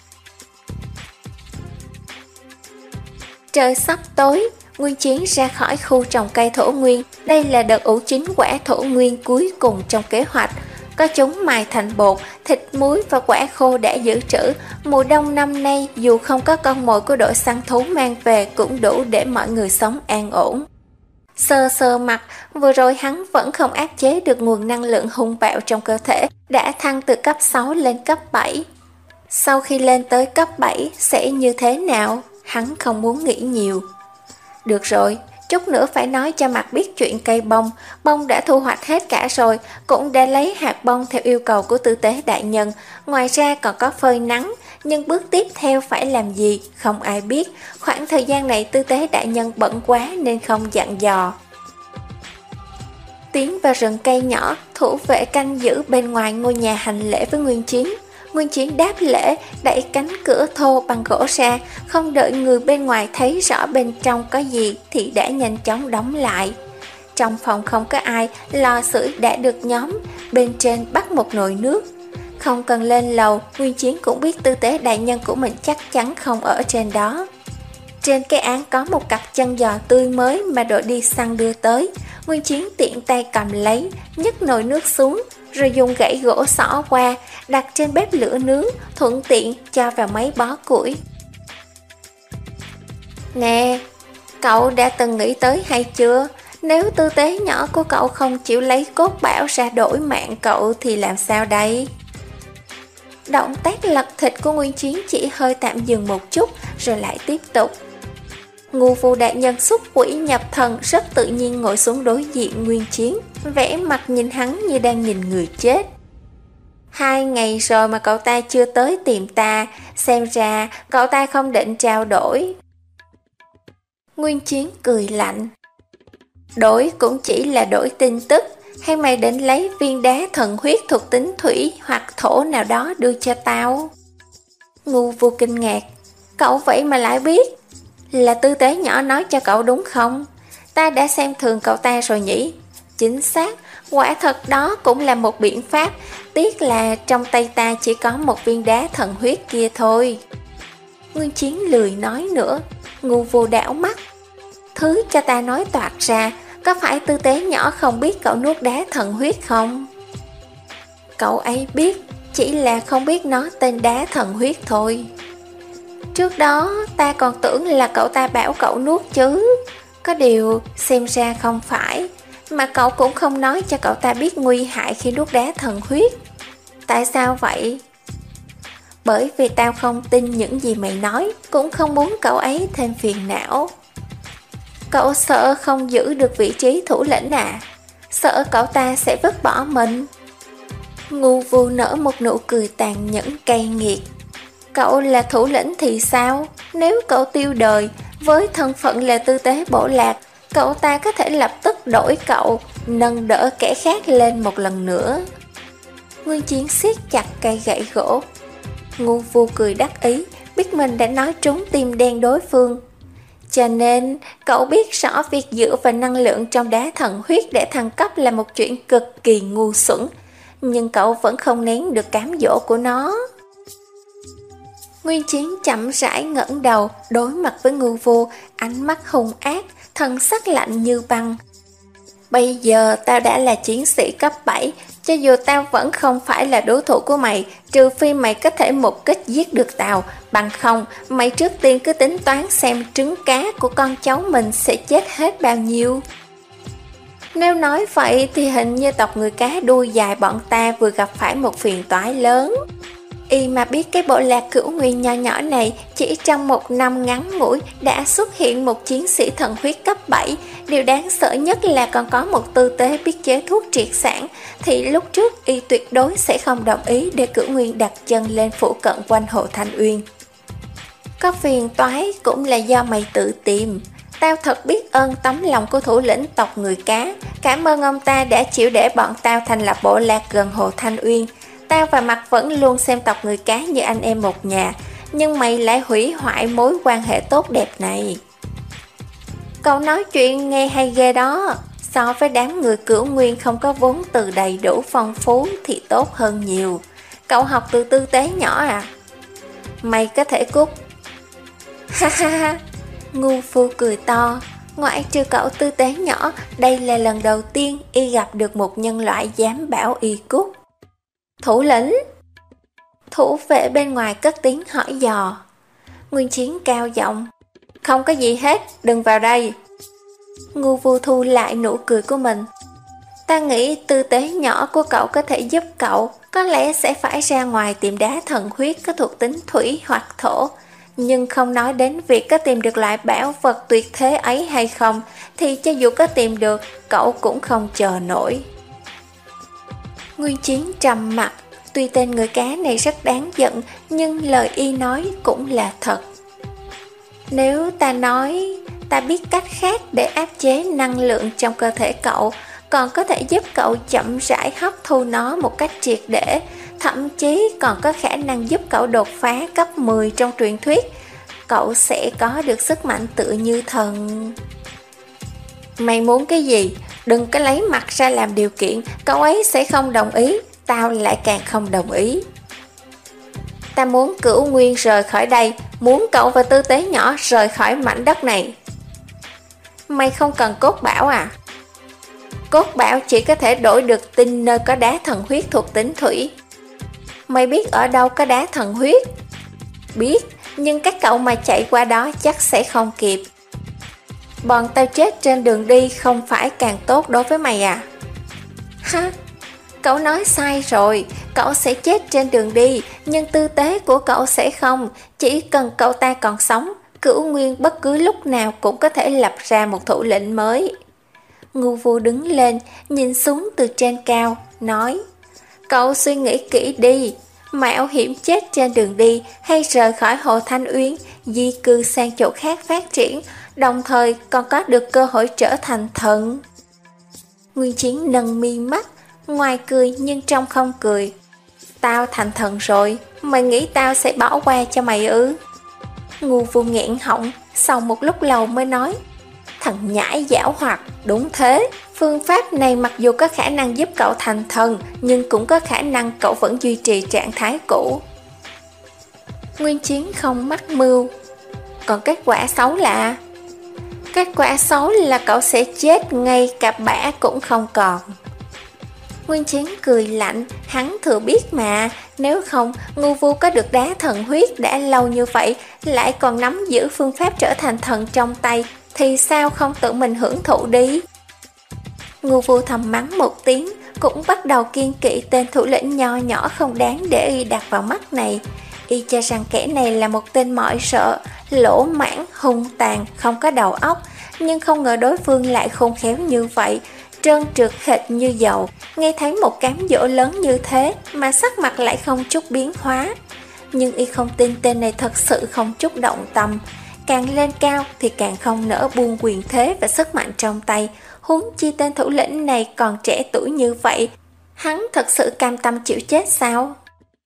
Trời sắp tối, Nguyên Chiến ra khỏi khu trồng cây thổ nguyên. Đây là đợt ủ chín quả thổ nguyên cuối cùng trong kế hoạch. Có chúng mài thành bột, thịt muối và quả khô đã giữ trữ. Mùa đông năm nay dù không có con mồi của đội săn thú mang về cũng đủ để mọi người sống an ổn. Sơ sơ mặt, vừa rồi hắn vẫn không áp chế được nguồn năng lượng hung bạo trong cơ thể, đã thăng từ cấp sáu lên cấp bảy. Sau khi lên tới cấp bảy sẽ như thế nào? Hắn không muốn nghĩ nhiều. Được rồi, chút nữa phải nói cho Mặt biết chuyện cây bông. Bông đã thu hoạch hết cả rồi, cũng đã lấy hạt bông theo yêu cầu của tư tế đại nhân. Ngoài ra còn có phơi nắng, nhưng bước tiếp theo phải làm gì không ai biết. Khoảng thời gian này tư tế đại nhân bận quá nên không dặn dò. Tiến vào rừng cây nhỏ, thủ vệ canh giữ bên ngoài ngôi nhà hành lễ với Nguyên Chiến. Nguyên Chiến đáp lễ, đẩy cánh cửa thô bằng gỗ ra, không đợi người bên ngoài thấy rõ bên trong có gì thì đã nhanh chóng đóng lại. Trong phòng không có ai, lò sưởi đã được nhóm, bên trên bắt một nồi nước. Không cần lên lầu, Nguyên Chiến cũng biết tư tế đại nhân của mình chắc chắn không ở trên đó. Trên cái án có một cặp chân giò tươi mới mà đội đi săn đưa tới. Nguyên Chiến tiện tay cầm lấy, nhấc nồi nước xuống, rồi dùng gãy gỗ xỏ qua, đặt trên bếp lửa nướng, thuận tiện cho vào mấy bó củi. Nè, cậu đã từng nghĩ tới hay chưa? Nếu tư tế nhỏ của cậu không chịu lấy cốt bảo ra đổi mạng cậu thì làm sao đây? Động tác lật thịt của Nguyên Chiến chỉ hơi tạm dừng một chút, rồi lại tiếp tục. Ngu Phu đại nhân xúc quỷ nhập thần, rất tự nhiên ngồi xuống đối diện Nguyên Chiến, vẽ mặt nhìn hắn như đang nhìn người chết. Hai ngày rồi mà cậu ta chưa tới tìm ta, xem ra cậu ta không định trao đổi. Nguyên Chiến cười lạnh. Đổi cũng chỉ là đổi tin tức, hay mày định lấy viên đá thần huyết thuộc tính thủy hoặc thổ nào đó đưa cho tao? Ngu Vô kinh ngạc. Cậu vậy mà lại biết? Là Tư Tế nhỏ nói cho cậu đúng không? Ta đã xem thường cậu ta rồi nhỉ? Chính xác, quả thật đó cũng là một biện pháp, tiếc là trong tay ta chỉ có một viên đá thần huyết kia thôi. Nguyên Chiến lười nói nữa. Ngu Vô đảo mắt. Thứ cho ta nói toạc ra, có phải Tư Tế nhỏ không biết cậu nuốt đá thần huyết không? Cậu ấy biết, chỉ là không biết nó tên đá thần huyết thôi. Trước đó ta còn tưởng là cậu ta bảo cậu nuốt chứ. Có điều xem ra không phải. Mà cậu cũng không nói cho cậu ta biết nguy hại khi nuốt đá thần huyết. Tại sao vậy? Bởi vì tao không tin những gì mày nói, cũng không muốn cậu ấy thêm phiền não. Cậu sợ không giữ được vị trí thủ lĩnh à? Sợ cậu ta sẽ vứt bỏ mình? Ngu Vô nở một nụ cười tàn nhẫn cay nghiệt. Cậu là thủ lĩnh thì sao? Nếu cậu tiêu đời, với thân phận là Tư Tế bộ lạc, cậu ta có thể lập tức đổi cậu, nâng đỡ kẻ khác lên một lần nữa. Nguyên Chiến siết chặt cây gậy gỗ. Ngu Vô cười đắc ý, biết mình đã nói trúng tim đen đối phương. Cho nên, cậu biết rõ việc dựa vào năng lượng trong đá thần huyết để thăng cấp là một chuyện cực kỳ ngu xuẩn, nhưng cậu vẫn không nén được cám dỗ của nó. Nguyên Chiến chậm rãi ngẩng đầu, đối mặt với Ngu Vô, ánh mắt hung ác, thân sắc lạnh như băng. Bây giờ tao đã là chiến sĩ cấp bảy, cho dù tao vẫn không phải là đối thủ của mày, trừ phi mày có thể một kích giết được tao, bằng không, mày trước tiên cứ tính toán xem trứng cá của con cháu mình sẽ chết hết bao nhiêu. Nếu nói vậy thì hình như tộc người cá đuôi dài bọn ta vừa gặp phải một phiền toái lớn. Y mà biết cái bộ lạc Cửu Nguyên nho nhỏ này chỉ trong một năm ngắn ngủi đã xuất hiện một chiến sĩ thần huyết cấp bảy. Điều đáng sợ nhất là còn có một tư tế biết chế thuốc triệt sản, thì lúc trước Y tuyệt đối sẽ không đồng ý để Cửu Nguyên đặt chân lên phủ cận quanh Hồ Thanh Uyên. Có phiền toái cũng là do mày tự tìm. Tao thật biết ơn tấm lòng của thủ lĩnh tộc người cá. Cảm ơn ông ta đã chịu để bọn tao thành lập bộ lạc gần Hồ Thanh Uyên. Tao và Mặt vẫn luôn xem tộc người cá như anh em một nhà, nhưng mày lại hủy hoại mối quan hệ tốt đẹp này. Cậu nói chuyện nghe hay ghê đó. So với đám người Cửu Nguyên không có vốn từ đầy đủ phong phú thì tốt hơn nhiều. Cậu học từ tư tế nhỏ à? Mày có thể cút. Ha ha ha. Ngu Phu cười to. Ngoại trừ cậu tư tế nhỏ, đây là lần đầu tiên Y gặp được một nhân loại dám bảo Y cút. Thủ lĩnh. Thủ vệ bên ngoài cất tiếng hỏi dò. Nguyên Chiến cao giọng. Không có gì hết, đừng vào đây. Ngu Vô thu lại nụ cười của mình. Ta nghĩ tư tế nhỏ của cậu có thể giúp cậu, có lẽ sẽ phải ra ngoài tìm đá thần huyết có thuộc tính thủy hoặc thổ. Nhưng không nói đến việc có tìm được loại bảo vật tuyệt thế ấy hay không, thì cho dù có tìm được, cậu cũng không chờ nổi. Nguyên Chiến trầm mặt. Tuy tên người cá này rất đáng giận, nhưng lời Y nói cũng là thật. Nếu ta nói ta biết cách khác để áp chế năng lượng trong cơ thể cậu, còn có thể giúp cậu chậm rãi hấp thu nó một cách triệt để, thậm chí còn có khả năng giúp cậu đột phá cấp mười trong truyền thuyết, cậu sẽ có được sức mạnh tự như thần. Mày muốn cái gì? Đừng có lấy mặt ra làm điều kiện, cậu ấy sẽ không đồng ý, tao lại càng không đồng ý. Ta muốn Cửu Nguyên rời khỏi đây, muốn cậu và tư tế nhỏ rời khỏi mảnh đất này. Mày không cần cốt bảo à? Cốt bảo chỉ có thể đổi được tinh nơi có đá thần huyết thuộc tính thủy. Mày biết ở đâu có đá thần huyết? Biết, nhưng các cậu mà chạy qua đó chắc sẽ không kịp. Bọn tao chết trên đường đi không phải càng tốt đối với mày à? Ha, cậu nói sai rồi, cậu sẽ chết trên đường đi, nhưng tư tế của cậu sẽ không. Chỉ cần cậu ta còn sống, Cửu Nguyên bất cứ lúc nào cũng có thể lập ra một thủ lĩnh mới. Ngu Vô đứng lên, nhìn xuống từ trên cao, nói: Cậu suy nghĩ kỹ đi, mạo hiểm chết trên đường đi hay rời khỏi Hồ Thanh Uyên, di cư sang chỗ khác phát triển, đồng thời còn có được cơ hội trở thành thần. Nguyên Chiến nâng mi mắt, ngoài cười nhưng trong không cười. Tao thành thần rồi, mày nghĩ tao sẽ bỏ qua cho mày ư? Ngu Vô nghẹn họng, sau một lúc lâu mới nói, thằng nhãi giảo hoạt, đúng thế. Phương pháp này mặc dù có khả năng giúp cậu thành thần, nhưng cũng có khả năng cậu vẫn duy trì trạng thái cũ. Nguyên Chiến không mắc mưu. Còn kết quả xấu là? Kết quả xấu là cậu sẽ chết, ngay cả bã cũng không còn. Nguyên Chiến cười lạnh, hắn thừa biết mà, nếu không Ngu Vu có được đá thần huyết đã lâu như vậy, lại còn nắm giữ phương pháp trở thành thần trong tay, thì sao không tự mình hưởng thụ đi? Ngu Vu thầm mắng một tiếng, cũng bắt đầu kiên kỵ tên thủ lĩnh nho nhỏ không đáng để y đặt vào mắt này. Y cho rằng kẻ này là một tên mọi sợ, lỗ mãng, hung tàn, không có đầu óc, nhưng không ngờ đối phương lại khôn khéo như vậy, trơn trượt hệt như dầu. Nghe thấy một cám dỗ lớn như thế mà sắc mặt lại không chút biến hóa. Nhưng y không tin tên này thật sự không chút động tâm. Càng lên cao thì càng không nỡ buông quyền thế và sức mạnh trong tay, huống chi tên thủ lĩnh này còn trẻ tuổi như vậy. Hắn thật sự cam tâm chịu chết sao?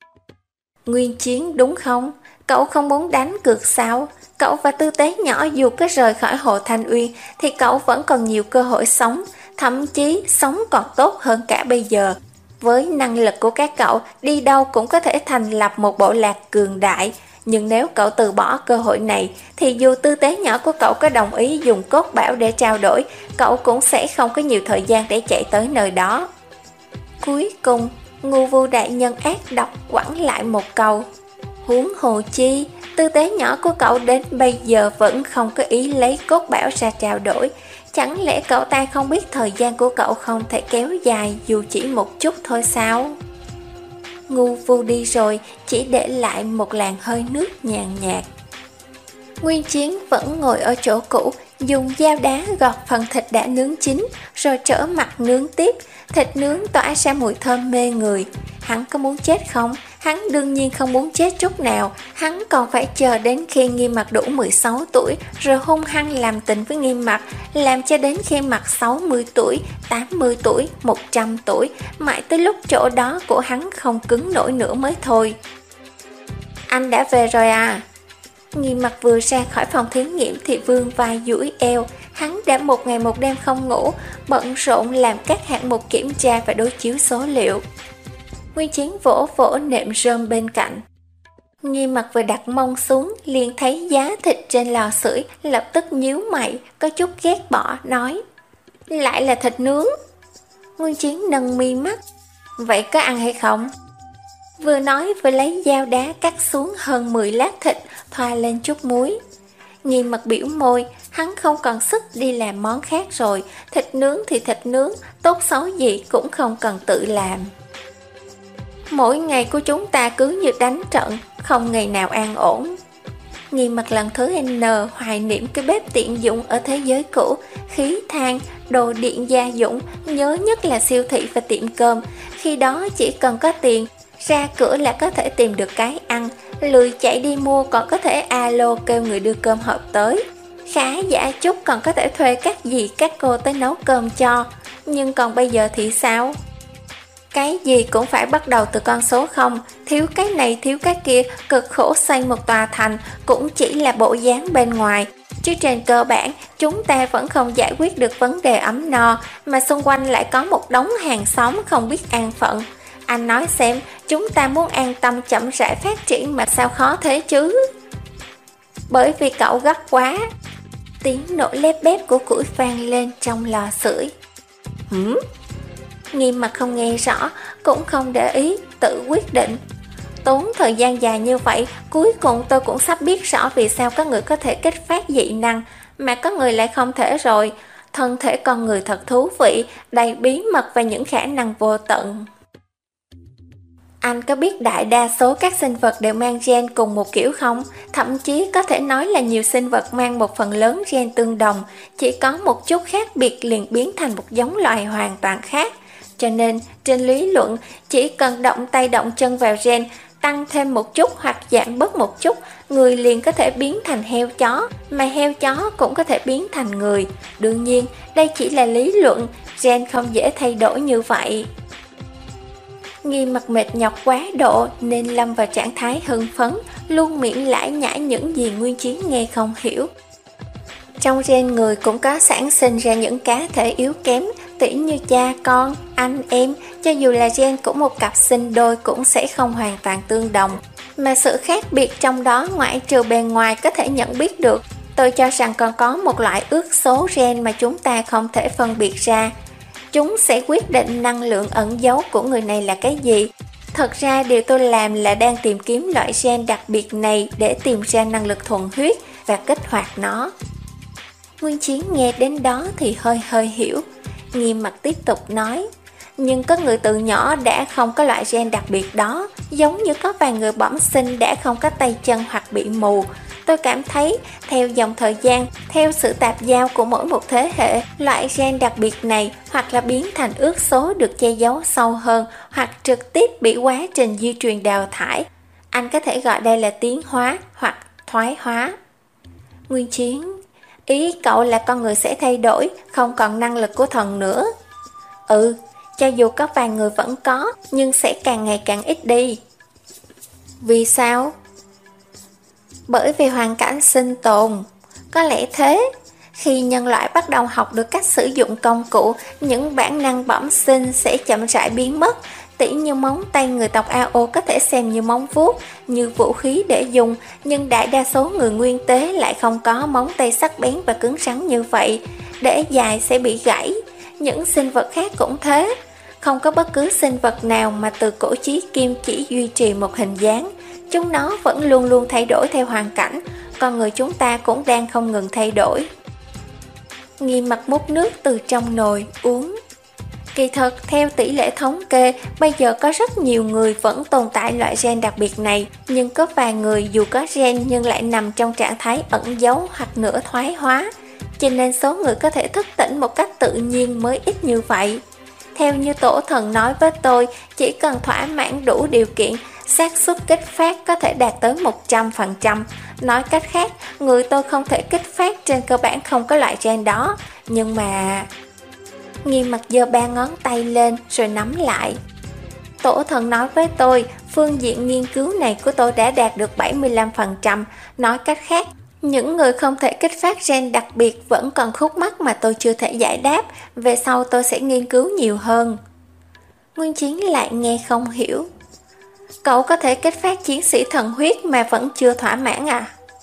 Nguyên Chiến đúng không? Cậu không muốn đánh cược sao? Cậu và Tư Tế nhỏ dù có rời khỏi Hồ Thanh Uyên thì cậu vẫn còn nhiều cơ hội sống, thậm chí sống còn tốt hơn cả bây giờ. Với năng lực của các cậu, đi đâu cũng có thể thành lập một bộ lạc cường đại. Nhưng nếu cậu từ bỏ cơ hội này, thì dù Tư Tế nhỏ của cậu có đồng ý dùng cốt bảo để trao đổi, cậu cũng sẽ không có nhiều thời gian để chạy tới nơi đó. Cuối cùng, Ngu Vu đại nhân ác độc quẳng lại một câu. Huống hồ chi, Tư Tế nhỏ của cậu đến bây giờ vẫn không có ý lấy cốt bảo ra trao đổi. Chẳng lẽ cậu ta không biết thời gian của cậu không thể kéo dài dù chỉ một chút thôi sao? Ngu Vu đi rồi, chỉ để lại một làn hơi nước nhàn nhạt. Nguyên Chiến vẫn ngồi ở chỗ cũ, dùng dao đá gọt phần thịt đã nướng chín, rồi trở mặt nướng tiếp. Thịt nướng tỏa ra mùi thơm mê người. Hắn có muốn chết không? Hắn đương nhiên không muốn chết chút nào. Hắn còn phải chờ đến khi Nghiêm Mặc đủ mười sáu tuổi, rồi hung hăng làm tình với Nghiêm Mặc, làm cho đến khi Mặc sáu mươi tuổi, tám mươi tuổi, một trăm tuổi, mãi tới lúc chỗ đó của hắn không cứng nổi nữa mới thôi. Anh đã về rồi à? Nghiêm Mặc vừa ra khỏi phòng thí nghiệm thì vươn vai duỗi eo. Hắn đã một ngày một đêm không ngủ, bận rộn làm các hạng mục kiểm tra và đối chiếu số liệu. Nguyên Chiến vỗ vỗ nệm rơm bên cạnh. Nghiêm Mặc vừa đặt mông xuống, liền thấy giá thịt trên lò sưởi, lập tức nhíu mày, có chút ghét bỏ, nói: lại là thịt nướng. Nguyên Chiến nâng mi mắt: vậy có ăn hay không? Vừa nói vừa lấy dao đá cắt xuống hơn mười lát thịt, thoa lên chút muối. Nghiêm Mặc biểu môi, hắn không còn sức đi làm món khác rồi, thịt nướng thì thịt nướng, tốt xấu gì cũng không cần tự làm. Mỗi ngày của chúng ta cứ như đánh trận, không ngày nào an ổn. Nghiêm Mặc lần thứ N hoài niệm cái bếp tiện dụng ở thế giới cũ, khí than, đồ điện gia dụng, nhớ nhất là siêu thị và tiệm cơm. Khi đó chỉ cần có tiền, ra cửa là có thể tìm được cái ăn, lười chạy đi mua còn có thể alo kêu người đưa cơm hộp tới. Khá giả chút còn có thể thuê các dì các cô tới nấu cơm cho. Nhưng còn bây giờ thì sao? Cái gì cũng phải bắt đầu từ con số không, thiếu cái này thiếu cái kia, cực khổ xây một tòa thành cũng chỉ là bộ dáng bên ngoài. Chứ trên cơ bản, chúng ta vẫn không giải quyết được vấn đề ấm no, mà xung quanh lại có một đống hàng xóm không biết an phận. Anh nói xem, chúng ta muốn an tâm chậm rãi phát triển mà sao khó thế chứ? Bởi vì cậu gấp quá. Tiếng nổ lép bép của củi vang lên trong lò sưởi. Hửm? Nghiêm Mặc không nghe rõ, cũng không để ý, tự quyết định. Tốn thời gian dài như vậy, cuối cùng tôi cũng sắp biết rõ vì sao có người có thể kích phát dị năng, mà có người lại không thể rồi. Thân thể con người thật thú vị, đầy bí mật và những khả năng vô tận. Anh có biết đại đa số các sinh vật đều mang gen cùng một kiểu không? Thậm chí có thể nói là nhiều sinh vật mang một phần lớn gen tương đồng, chỉ có một chút khác biệt liền biến thành một giống loài hoàn toàn khác. Cho nên, trên lý luận, chỉ cần động tay động chân vào gen, tăng thêm một chút hoặc giảm bớt một chút, người liền có thể biến thành heo chó, mà heo chó cũng có thể biến thành người. Đương nhiên, đây chỉ là lý luận, gen không dễ thay đổi như vậy. Nghi mặt mệt nhọc quá độ nên lâm vào trạng thái hưng phấn, luôn miệng lải nhải những gì Nguyên Chiến nghe không hiểu. Trong gen người cũng có sản sinh ra những cá thể yếu kém, tỉ như cha con, anh em, cho dù là gen của một cặp sinh đôi cũng sẽ không hoàn toàn tương đồng. Mà sự khác biệt trong đó ngoại trừ bề ngoài có thể nhận biết được, tôi cho rằng còn có một loại ước số gen mà chúng ta không thể phân biệt ra. Chúng sẽ quyết định năng lượng ẩn giấu của người này là cái gì. Thật ra điều tôi làm là đang tìm kiếm loại gen đặc biệt này để tìm ra năng lực thuần huyết và kích hoạt nó. Nguyên Chiến nghe đến đó thì hơi hơi hiểu, nghiêm mặt tiếp tục nói. Nhưng có người từ nhỏ đã không có loại gen đặc biệt đó, giống như có vài người bẩm sinh đã không có tay chân hoặc bị mù. Tôi cảm thấy, theo dòng thời gian, theo sự tạp giao của mỗi một thế hệ, loại gen đặc biệt này hoặc là biến thành ước số được che giấu sâu hơn, hoặc trực tiếp bị quá trình di truyền đào thải. Anh có thể gọi đây là tiến hóa hoặc thoái hóa. Nguyên Chiến, ý cậu là con người sẽ thay đổi, không còn năng lực của thần nữa. Ừ, cho dù có vài người vẫn có, nhưng sẽ càng ngày càng ít đi. Vì sao? Bởi vì hoàn cảnh sinh tồn. Có lẽ thế. Khi nhân loại bắt đầu học được cách sử dụng công cụ, những bản năng bẩm sinh sẽ chậm rãi biến mất. Tỉ như móng tay người tộc a o có thể xem như móng vuốt, như vũ khí để dùng, nhưng đại đa số người nguyên tế lại không có móng tay sắc bén và cứng rắn như vậy. Để dài sẽ bị gãy. Những sinh vật khác cũng thế. Không có bất cứ sinh vật nào mà từ cổ chí kim chỉ duy trì một hình dáng. Chúng nó vẫn luôn luôn thay đổi theo hoàn cảnh, con người chúng ta cũng đang không ngừng thay đổi. Nghiêm mặt múc nước từ trong nồi, uống. Kỳ thực, theo tỷ lệ thống kê, bây giờ có rất nhiều người vẫn tồn tại loại gen đặc biệt này, nhưng có vài người dù có gen nhưng lại nằm trong trạng thái ẩn giấu hoặc nửa thoái hóa, cho nên số người có thể thức tỉnh một cách tự nhiên mới ít như vậy. Theo như tổ thần nói với tôi, chỉ cần thỏa mãn đủ điều kiện, xác suất kích phát có thể đạt tới một trăm phần trăm. Nói cách khác, người tôi không thể kích phát trên cơ bản không có loại gen đó. Nhưng mà... Nghiêm mặt giơ ba ngón tay lên rồi nắm lại. Tổ thần nói với tôi, phương diện nghiên cứu này của tôi đã đạt được bảy mươi lăm phần trăm. Nói cách khác, những người không thể kích phát gen đặc biệt vẫn còn khúc mắc mà tôi chưa thể giải đáp. Về sau tôi sẽ nghiên cứu nhiều hơn. Nguyên Chiến lại nghe không hiểu. Cậu có thể kích phát chiến sĩ thần huyết mà vẫn chưa thỏa mãn à?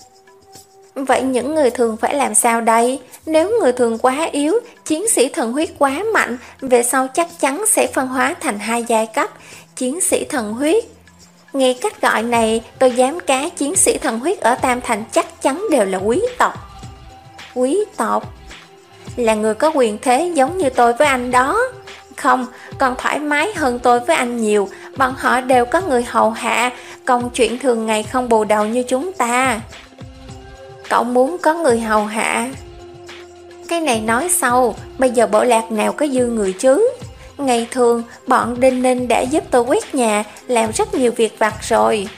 Vậy những người thường phải làm sao đây? Nếu người thường quá yếu, chiến sĩ thần huyết quá mạnh, về sau chắc chắn sẽ phân hóa thành hai giai cấp, chiến sĩ thần huyết. Nghe cách gọi này, tôi dám cá chiến sĩ thần huyết ở Tam Thành chắc chắn đều là quý tộc. Quý tộc? Là người có quyền thế giống như tôi với anh đó. Không, còn thoải mái hơn tôi với anh nhiều, bọn họ đều có người hầu hạ, công chuyện thường ngày không bù đầu như chúng ta. Cậu muốn có người hầu hạ? Cái này nói sau, bây giờ bộ lạc nào có dư người chứ? Ngày thường, bọn Đinh Ninh đã giúp tôi quét nhà, làm rất nhiều việc vặt rồi.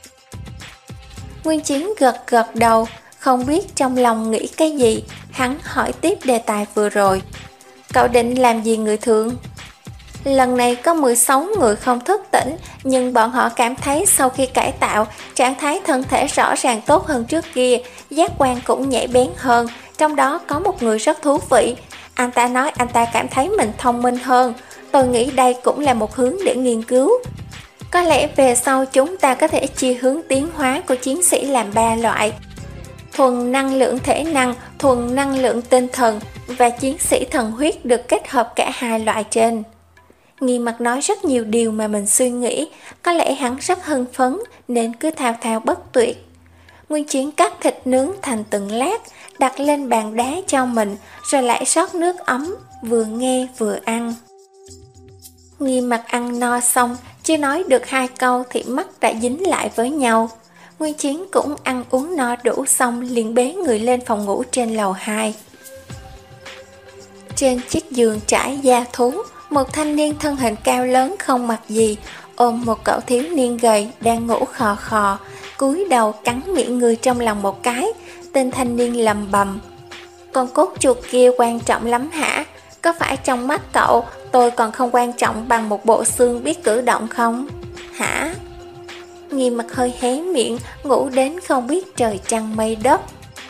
Nguyên Chiến gật gật đầu, không biết trong lòng nghĩ cái gì, hắn hỏi tiếp đề tài vừa rồi. Cậu định làm gì người thường? Lần này có mười sáu người không thức tỉnh, nhưng bọn họ cảm thấy sau khi cải tạo, trạng thái thân thể rõ ràng tốt hơn trước kia, giác quan cũng nhạy bén hơn. Trong đó có một người rất thú vị. Anh ta nói anh ta cảm thấy mình thông minh hơn. Tôi nghĩ đây cũng là một hướng để nghiên cứu. Có lẽ về sau chúng ta có thể chia hướng tiến hóa của chiến sĩ làm ba loại: thuần năng lượng thể năng, thuần năng lượng tinh thần và chiến sĩ thần huyết được kết hợp cả hai loại trên. Nghi mặt nói rất nhiều điều mà mình suy nghĩ, có lẽ hắn rất hưng phấn nên cứ thao thao bất tuyệt. Nguyên Chiến cắt thịt nướng thành từng lát, đặt lên bàn đá cho mình, rồi lại rót nước ấm, vừa nghe vừa ăn. Nghi mặt ăn no xong, chưa nói được hai câu thì mắt đã dính lại với nhau. Nguyên Chiến cũng ăn uống no đủ xong liền bế người lên phòng ngủ trên lầu hai. Trên chiếc giường trải da thú, Một thanh niên thân hình cao lớn không mặc gì, ôm một cậu thiếu niên gầy đang ngủ khò khò, cúi đầu cắn miệng người trong lòng một cái. Tên thanh niên lầm bầm: "Con cốt chuột kia quan trọng lắm hả? Có phải trong mắt cậu tôi còn không quan trọng bằng một bộ xương biết cử động không? Hả?" Nghiêm Mặt hơi hé miệng, ngủ đến không biết trời trăng mây đất.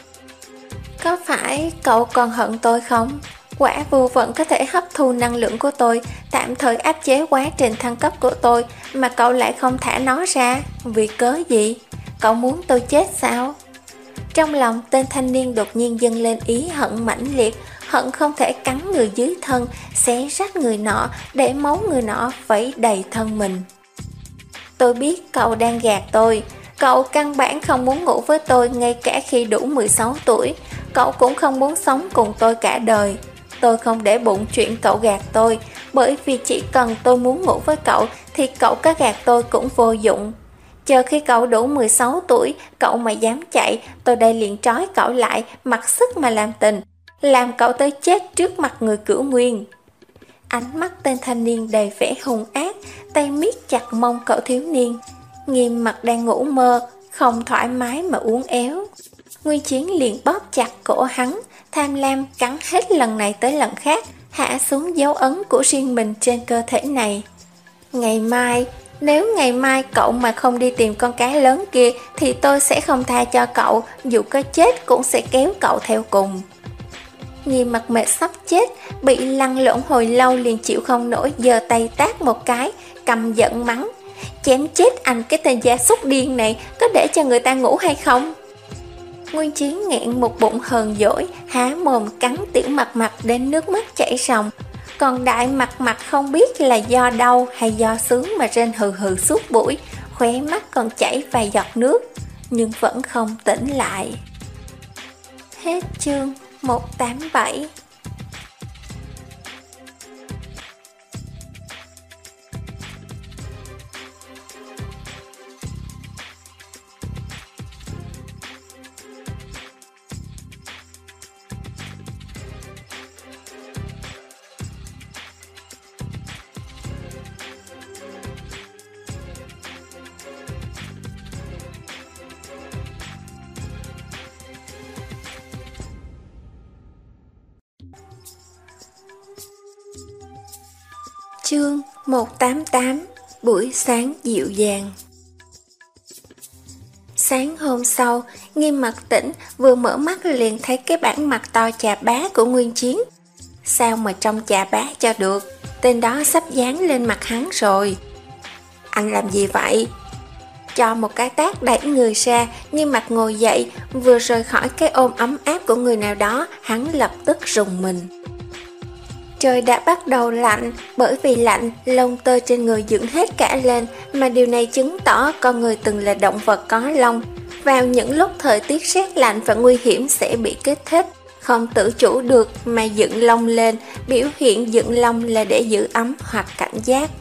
"Có phải cậu còn hận tôi không? Quả vô vẫn có thể hấp thu năng lượng của tôi, tạm thời áp chế quá trình thăng cấp của tôi, mà cậu lại không thả nó ra. Vì cớ gì? Cậu muốn tôi chết sao?" Trong lòng tên thanh niên đột nhiên dâng lên ý hận mãnh liệt, hận không thể cắn người dưới thân, xé rách người nọ, để máu người nọ vẩy đầy thân mình. "Tôi biết cậu đang gạt tôi. Cậu căn bản không muốn ngủ với tôi ngay cả khi đủ mười sáu tuổi. Cậu cũng không muốn sống cùng tôi cả đời. Tôi không để bụng chuyện cậu gạt tôi, bởi vì chỉ cần tôi muốn ngủ với cậu thì cậu có gạt tôi cũng vô dụng. Chờ khi cậu đủ mười sáu tuổi, cậu mà dám chạy, tôi đây liền trói cậu lại, mặc sức mà làm tình, làm cậu tới chết trước mặt người Cửu Nguyên." Ánh mắt tên thanh niên đầy vẻ hung ác, tay miết chặt mông cậu thiếu niên. Nghiêm Mặt đang ngủ mơ, không thoải mái mà uốn éo. Nguyên Chiến liền bóp chặt cổ hắn, tham lam cắn hết lần này tới lần khác, hạ xuống dấu ấn của riêng mình trên cơ thể này. "Ngày mai, nếu ngày mai cậu mà không đi tìm con cá lớn kia thì tôi sẽ không tha cho cậu, dù có chết cũng sẽ kéo cậu theo cùng." Nghiêm Mặt mệt sắp chết, bị lăn lộn hồi lâu liền chịu không nổi, giơ tay tát một cái, căm giận mắng: "Chém chết anh cái tên gia súc điên này, có để cho người ta ngủ hay không?" Nguyên Chiến nghẹn một bụng hờn dỗi, há mồm cắn Tiểu Mặt Mặt đến nước mắt chảy ròng. Còn Đại Mặt Mặt không biết là do đau hay do sướng mà rên hừ hừ suốt buổi, khóe mắt còn chảy vài giọt nước, nhưng vẫn không tỉnh lại. Hết chương một tám bảy. Chương một tám tám. Buổi sáng dịu dàng. Sáng hôm sau, Nghiêm Mặt tỉnh, vừa mở mắt liền thấy cái bản mặt to chà bá của Nguyên Chiến. Sao mà trông chà bá cho được, tên đó sắp dán lên mặt hắn rồi. "Anh làm gì vậy?" Cho một cái tát đẩy người ra, Nghiêm Mặt ngồi dậy, vừa rời khỏi cái ôm ấm áp của người nào đó, hắn lập tức rùng mình. Trời đã bắt đầu lạnh, bởi vì lạnh, lông tơ trên người dựng hết cả lên, mà điều này chứng tỏ con người từng là động vật có lông. Vào những lúc thời tiết rét lạnh và nguy hiểm sẽ bị kích thích, không tự chủ được mà dựng lông lên, biểu hiện dựng lông là để giữ ấm hoặc cảnh giác.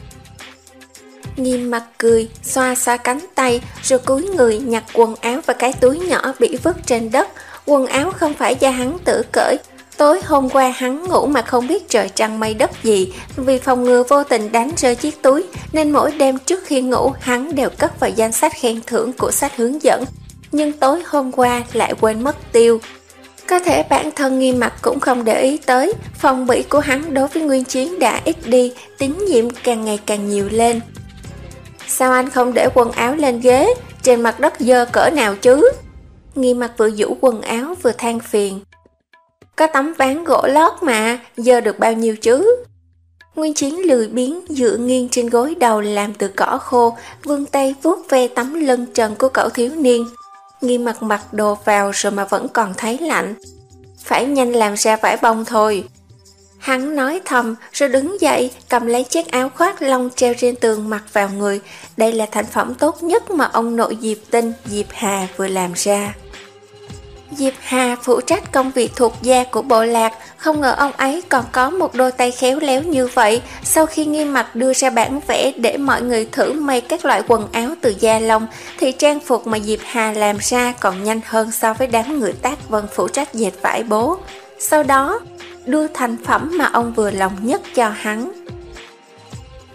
Nghiêm Mặt cười, xoa xoa cánh tay, rồi cúi người nhặt quần áo và cái túi nhỏ bị vứt trên đất. Quần áo không phải do hắn tự cởi. Tối hôm qua hắn ngủ mà không biết trời trăng mây đất gì, vì phòng ngừa vô tình đánh rơi chiếc túi, nên mỗi đêm trước khi ngủ hắn đều cất vào danh sách khen thưởng của sách hướng dẫn. Nhưng tối hôm qua lại quên mất tiêu. Có thể bản thân Nghiêm Mặt cũng không để ý tới, phòng bị của hắn đối với Nguyên Chiến đã ít đi, tín nhiệm càng ngày càng nhiều lên. "Sao anh không để quần áo lên ghế, trên mặt đất dơ cỡ nào chứ?" Nghiêm Mặt vừa giũ quần áo vừa than phiền. "Có tấm ván gỗ lót mà, dơ được bao nhiêu chứ?" Nguyên Chiến lười biếng dựa nghiêng trên gối đầu làm từ cỏ khô, vươn tay vuốt ve tấm lưng trần của cậu thiếu niên. Nghiêm Mặt mặc đồ vào rồi mà vẫn còn thấy lạnh. "Phải nhanh làm ra vải bông thôi." Hắn nói thầm rồi đứng dậy, cầm lấy chiếc áo khoác lông treo trên tường mặc vào người. Đây là thành phẩm tốt nhất mà ông nội Diệp Tinh, Diệp Hà vừa làm ra. Diệp Hà phụ trách công việc thuộc gia của bộ lạc, không ngờ ông ấy còn có một đôi tay khéo léo như vậy. Sau khi Nghiêm Mặt đưa ra bản vẽ để mọi người thử may các loại quần áo từ da lông, thì trang phục mà Diệp Hà làm ra còn nhanh hơn so với đám người tác vân phụ trách dệt vải bố. Sau đó, đưa thành phẩm mà ông vừa lòng nhất cho hắn.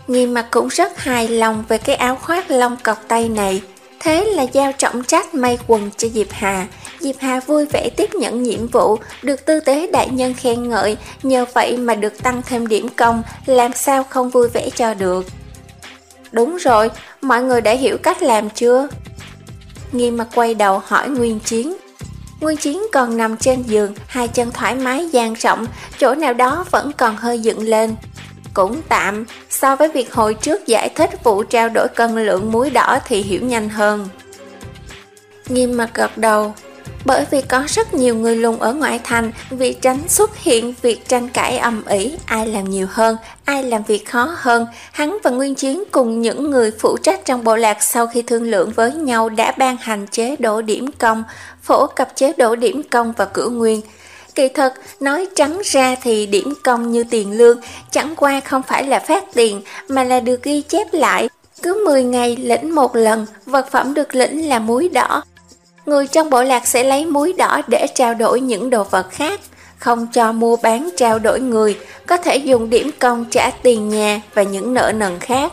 Nghiêm Mặc cũng rất hài lòng về cái áo khoác lông cọc tay này. Thế là giao trọng trách may quần cho Diệp Hà. Diệp Hà vui vẻ tiếp nhận nhiệm vụ, được tư tế đại nhân khen ngợi, nhờ vậy mà được tăng thêm điểm công, làm sao không vui vẻ cho được. Đúng rồi, mọi người đã hiểu cách làm chưa? Nghiêm Mặc quay đầu hỏi Nguyên Chiến. Nguyên Chiến còn nằm trên giường, hai chân thoải mái dang rộng, chỗ nào đó vẫn còn hơi dựng lên. Cũng tạm, so với việc hồi trước giải thích vụ trao đổi cân lượng muối đỏ thì hiểu nhanh hơn. Nghiêm Mặc gật đầu. Bởi vì có rất nhiều người lùn ở ngoại thành, vì tránh xuất hiện việc tranh cãi ầm ĩ, ai làm nhiều hơn, ai làm việc khó hơn, hắn và Nguyên Chiến cùng những người phụ trách trong bộ lạc sau khi thương lượng với nhau đã ban hành chế độ điểm công, phổ cập chế độ điểm công và cửu nguyên. Kỳ thực, nói trắng ra thì điểm công như tiền lương, chẳng qua không phải là phát tiền mà là được ghi chép lại. Cứ mười ngày lĩnh một lần, vật phẩm được lĩnh là muối đỏ. Người trong bộ lạc sẽ lấy muối đỏ để trao đổi những đồ vật khác, không cho mua bán trao đổi người, có thể dùng điểm công trả tiền nhà và những nợ nần khác.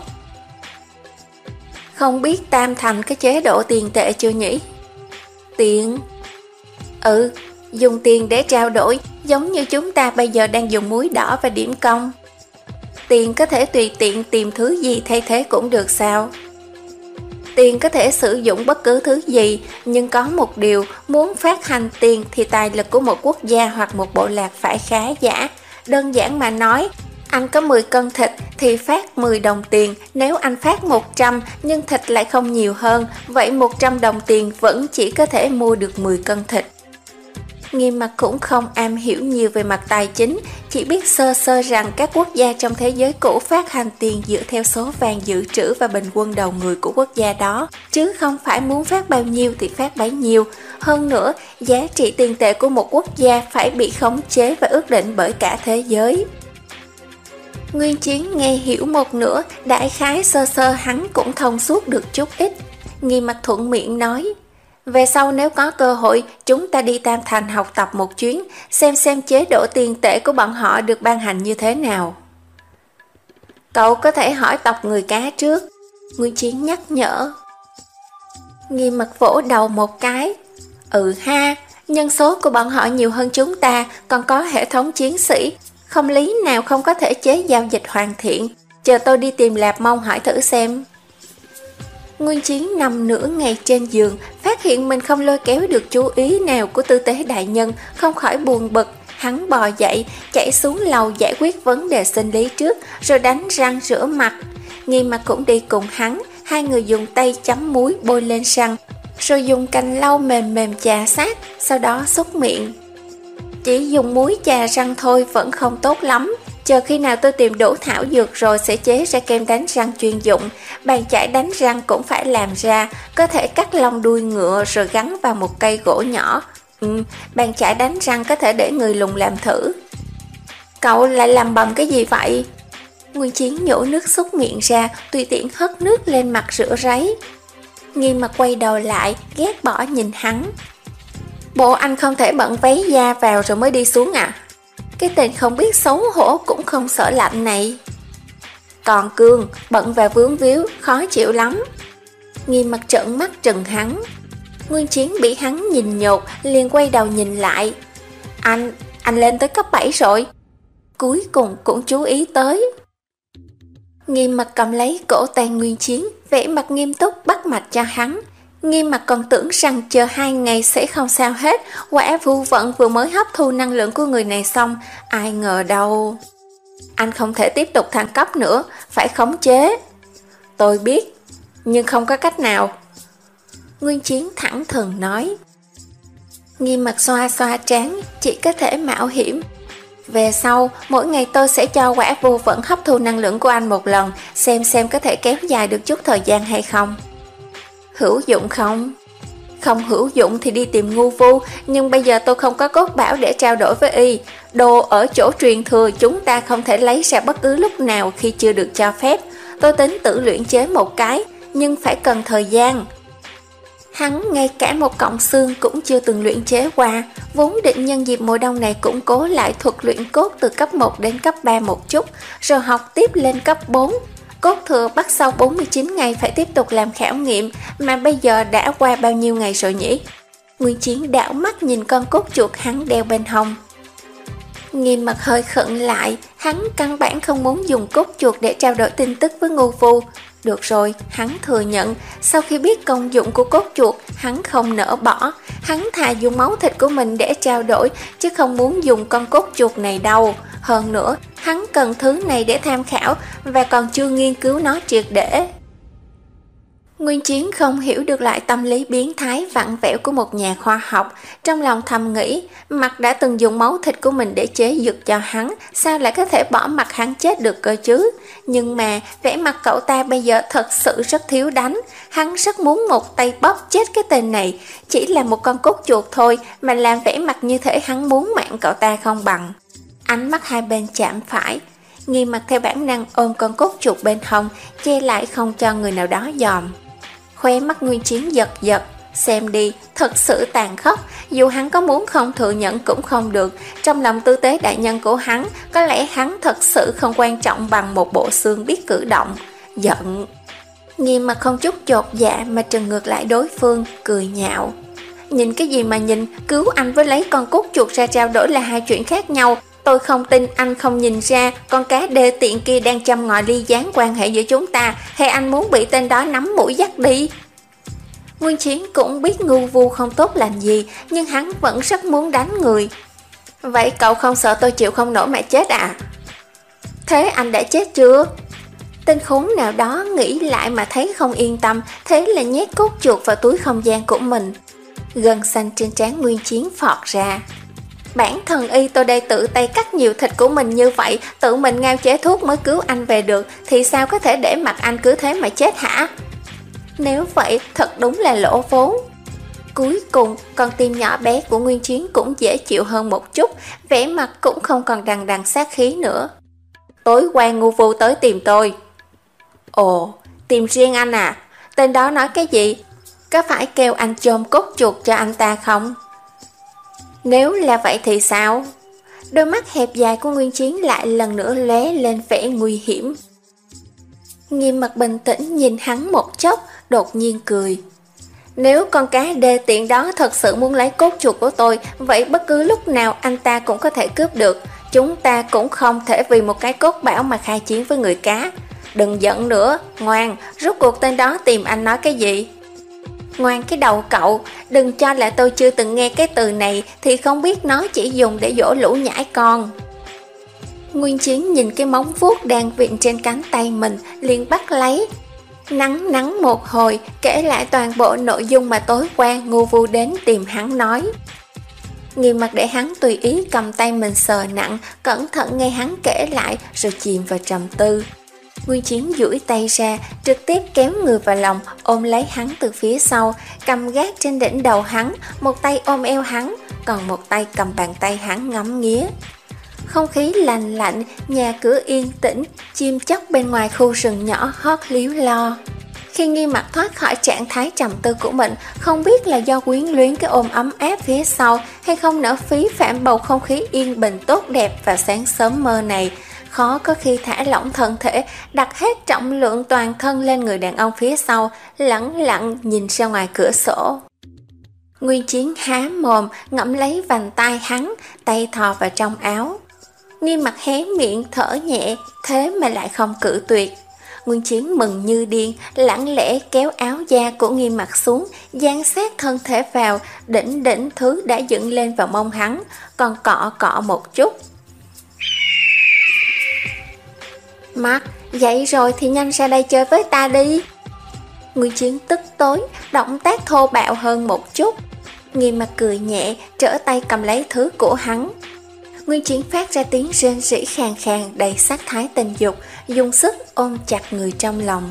Không biết Tam Thành có chế độ tiền tệ chưa nhỉ? Tiền? Ừ, dùng tiền để trao đổi, giống như chúng ta bây giờ đang dùng muối đỏ và điểm công. Tiền có thể tùy tiện tìm thứ gì thay thế cũng được sao? Tiền có thể sử dụng bất cứ thứ gì, nhưng có một điều, muốn phát hành tiền thì tài lực của một quốc gia hoặc một bộ lạc phải khá giả. Đơn giản mà nói, anh có mười cân thịt thì phát mười đồng tiền, nếu anh phát một trăm nhưng thịt lại không nhiều hơn, vậy một trăm đồng tiền vẫn chỉ có thể mua được mười cân thịt. Nghiêm Mặc cũng không am hiểu nhiều về mặt tài chính, chỉ biết sơ sơ rằng các quốc gia trong thế giới cũ phát hành tiền dựa theo số vàng dự trữ và bình quân đầu người của quốc gia đó, chứ không phải muốn phát bao nhiêu thì phát bấy nhiêu. Hơn nữa, giá trị tiền tệ của một quốc gia phải bị khống chế và ước định bởi cả thế giới. Nguyên Chiến nghe hiểu một nửa, đại khái sơ sơ hắn cũng thông suốt được chút ít. Nghiêm Mặc thuận miệng nói: về sau nếu có cơ hội, chúng ta đi Tam Thành học tập một chuyến, xem xem chế độ tiền tệ của bọn họ được ban hành như thế nào. Cậu có thể hỏi tộc người cá trước, Nguyên Chiến nhắc nhở. Nghiêm Mặc vỗ đầu một cái. Ừ ha, nhân số của bọn họ nhiều hơn chúng ta, còn có hệ thống chiến sĩ, không lý nào không có thể chế giao dịch hoàn thiện. Chờ tôi đi tìm Lạp Mông hỏi thử xem. Nguyên Chiến nằm nửa ngày trên giường, phát hiện mình không lôi kéo được chú ý nào của tư tế đại nhân, không khỏi buồn bực. Hắn bò dậy, chạy xuống lầu giải quyết vấn đề sinh lý trước, rồi đánh răng rửa mặt. Nghiêm Mặc cũng đi cùng hắn, hai người dùng tay chấm muối bôi lên răng, rồi dùng cành lau mềm mềm chà sát, sau đó xúc miệng. Chỉ dùng muối chà răng thôi vẫn không tốt lắm. Chờ khi nào tôi tìm đủ thảo dược rồi sẽ chế ra kem đánh răng chuyên dụng. Bàn chải đánh răng cũng phải làm ra, có thể cắt lông đuôi ngựa rồi gắn vào một cây gỗ nhỏ. Ừ, bàn chải đánh răng có thể để người lùn làm thử. Cậu lại làm bầm cái gì vậy? Nguyên Chiến nhổ nước xúc miệng ra, tùy tiện hất nước lên mặt rửa ráy. Nghiêm Mặc quay đầu lại, ghét bỏ nhìn hắn. Bộ anh không thể bận váy da vào rồi mới đi xuống à? Cái tên không biết xấu hổ cũng không sợ lạnh này. Còn Cương, bận và vướng víu, khó chịu lắm. Nghiêm Mặc trợn mắt trừng hắn. Nguyên Chiến bị hắn nhìn nhột, liền quay đầu nhìn lại. Anh, anh lên tới cấp bảy rồi. Cuối cùng cũng chú ý tới. Nghiêm Mặc cầm lấy cổ tay Nguyên Chiến, vẻ mặt nghiêm túc bắt mạch cho hắn. Nghiêm Mặc còn tưởng rằng chờ hai ngày sẽ không sao hết, quả vu vận vừa mới hấp thu năng lượng của người này xong, ai ngờ đâu. Anh không thể tiếp tục thăng cấp nữa, phải khống chế. Tôi biết, nhưng không có cách nào. Nguyên Chiến thẳng thừng nói. Nghiêm Mặc xoa xoa trán, chỉ có thể mạo hiểm. Về sau, mỗi ngày tôi sẽ cho quả vu vận hấp thu năng lượng của anh một lần, xem xem có thể kéo dài được chút thời gian hay không. Hữu dụng không? Không hữu dụng thì đi tìm ngu vu, nhưng bây giờ tôi không có cốt bảo để trao đổi với y. Đồ ở chỗ truyền thừa chúng ta không thể lấy ra bất cứ lúc nào khi chưa được cho phép. Tôi tính tự luyện chế một cái, nhưng phải cần thời gian. Hắn ngay cả một cọng xương cũng chưa từng luyện chế qua, vốn định nhân dịp mùa đông này củng cố lại thuật luyện cốt từ cấp một đến cấp ba một chút, rồi học tiếp lên cấp bốn. Cốt thừa bắt sau bốn mươi chín ngày phải tiếp tục làm khảo nghiệm, mà bây giờ đã qua bao nhiêu ngày rồi nhỉ? Nguyên Chiến đảo mắt nhìn con cốt chuột hắn đeo bên hông. Nghiêm Mặt hơi khựng lại, hắn căn bản không muốn dùng cốt chuột để trao đổi tin tức với Ngưu Vu. Được rồi, hắn thừa nhận, sau khi biết công dụng của cốt chuột, hắn không nỡ bỏ. Hắn thà dùng máu thịt của mình để trao đổi, chứ không muốn dùng con cốt chuột này đâu. Hơn nữa, hắn cần thứ này để tham khảo, và còn chưa nghiên cứu nó triệt để. Nguyên Chiến không hiểu được lại tâm lý biến thái vặn vẹo của một nhà khoa học. Trong lòng thầm nghĩ, Mặt đã từng dùng máu thịt của mình để chế dược cho hắn, sao lại có thể bỏ Mặt hắn chết được cơ chứ? Nhưng mà vẻ mặt cậu ta bây giờ thật sự rất thiếu đánh. Hắn rất muốn một tay bóp chết cái tên này. Chỉ là một con cốt chuột thôi mà làm vẻ mặt như thể hắn muốn mạng cậu ta không bằng. Ánh mắt hai bên chạm phải. Nghiêm Mặt theo bản năng ôm con cốt chuột bên hông, che lại không cho người nào đó dòm. Khóe mắt Nguyên Chiến giật giật, xem đi, thật sự tàn khốc, dù hắn có muốn không thừa nhận cũng không được. Trong lòng tư tế đại nhân của hắn, có lẽ hắn thật sự không quan trọng bằng một bộ xương biết cử động. Giận. Nghiêm Mặt không chút chột dạ mà trừng ngược lại đối phương, cười nhạo. Nhìn cái gì mà nhìn, cứu anh với lấy con cốt chuột ra trao đổi là hai chuyện khác nhau. Tôi không tin anh không nhìn ra con cá đê tiện kia đang châm ngòi ly gián quan hệ giữa chúng ta, hay anh muốn bị tên đó nắm mũi dắt đi? Nguyên Chiến cũng biết Ngưu Vu không tốt lành gì, nhưng hắn vẫn rất muốn đánh người. Vậy cậu không sợ tôi chịu không nổi mà chết à? Thế anh đã chết chưa? Tên khốn nào đó nghĩ lại mà thấy không yên tâm, thế là nhét cốt chuột vào túi không gian của mình. Gân xanh trên trán Nguyên Chiến phọt ra. Bản thân y tôi đây tự tay cắt nhiều thịt của mình như vậy, tự mình ngao chế thuốc mới cứu anh về được, thì sao có thể để mặc anh cứ thế mà chết hả? Nếu vậy thật đúng là lỗ vốn. Cuối cùng con tim nhỏ bé của Nguyên Chiến cũng dễ chịu hơn một chút, vẻ mặt cũng không còn đằng đằng sát khí nữa. Tối qua Ngưu Vu tới tìm tôi. Ồ, tìm riêng anh à? Tên đó nói cái gì? Có phải kêu anh chôm cốt chuột cho anh ta không? Nếu là vậy thì sao? Đôi mắt hẹp dài của Nguyên Chiến lại lần nữa lóe lên vẻ nguy hiểm. Nghiêm Mặt bình tĩnh nhìn hắn một chốc, đột nhiên cười. Nếu con cá đê tiện đó thật sự muốn lấy cốt chuột của tôi, vậy bất cứ lúc nào anh ta cũng có thể cướp được. Chúng ta cũng không thể vì một cái cốt bảo mà khai chiến với người cá. Đừng giận nữa, ngoan, rốt cuộc tên đó tìm anh nói cái gì? Ngoan cái đầu cậu, đừng cho là tôi chưa từng nghe cái từ này thì không biết nó chỉ dùng để dỗ lũ nhãi con. Nguyên Chiến nhìn cái móng vuốt đang vịn trên cánh tay mình, liền bắt lấy. Nắng nắng một hồi, kể lại toàn bộ nội dung mà tối qua Ngưu Vu đến tìm hắn nói. Nghiêm Mặt để hắn tùy ý cầm tay mình sờ nặng, cẩn thận nghe hắn kể lại rồi chìm vào trầm tư. Nguyên Chiến duỗi tay ra, trực tiếp kéo người vào lòng, ôm lấy hắn từ phía sau, cầm gác trên đỉnh đầu hắn, một tay ôm eo hắn, còn một tay cầm bàn tay hắn ngắm nghía. Không khí lành lạnh, nhà cửa yên tĩnh, chim chóc bên ngoài khu rừng nhỏ hót líu lo. Khi Nghiêm Mặt thoát khỏi trạng thái trầm tư của mình, không biết là do quyến luyến cái ôm ấm áp phía sau hay không nỡ phí phạm bầu không khí yên bình tốt đẹp vào sáng sớm mơ này, khó có khi thả lỏng thân thể, đặt hết trọng lượng toàn thân lên người đàn ông phía sau, lẳng lặng nhìn ra ngoài cửa sổ. Nguyên Chiến há mồm ngậm lấy vành tai hắn, tay thò vào trong áo. Nghiêm Mặt hé miệng thở nhẹ, thế mà lại không cự tuyệt. Nguyên Chiến mừng như điên, lặng lẽ kéo áo da của Nghiêm Mặt xuống, dán sát thân thể vào, đỉnh đỉnh thứ đã dựng lên vào mông hắn, còn cọ cọ một chút. Mặt, dậy rồi thì nhanh ra đây chơi với ta đi. Nguyên Chiến tức tối, động tác thô bạo hơn một chút. Nghiêm Mặt cười nhẹ, trở tay cầm lấy thứ của hắn. Nguyên Chiến phát ra tiếng rên rỉ khàn khàn đầy sát thái tình dục, dùng sức ôm chặt người trong lòng.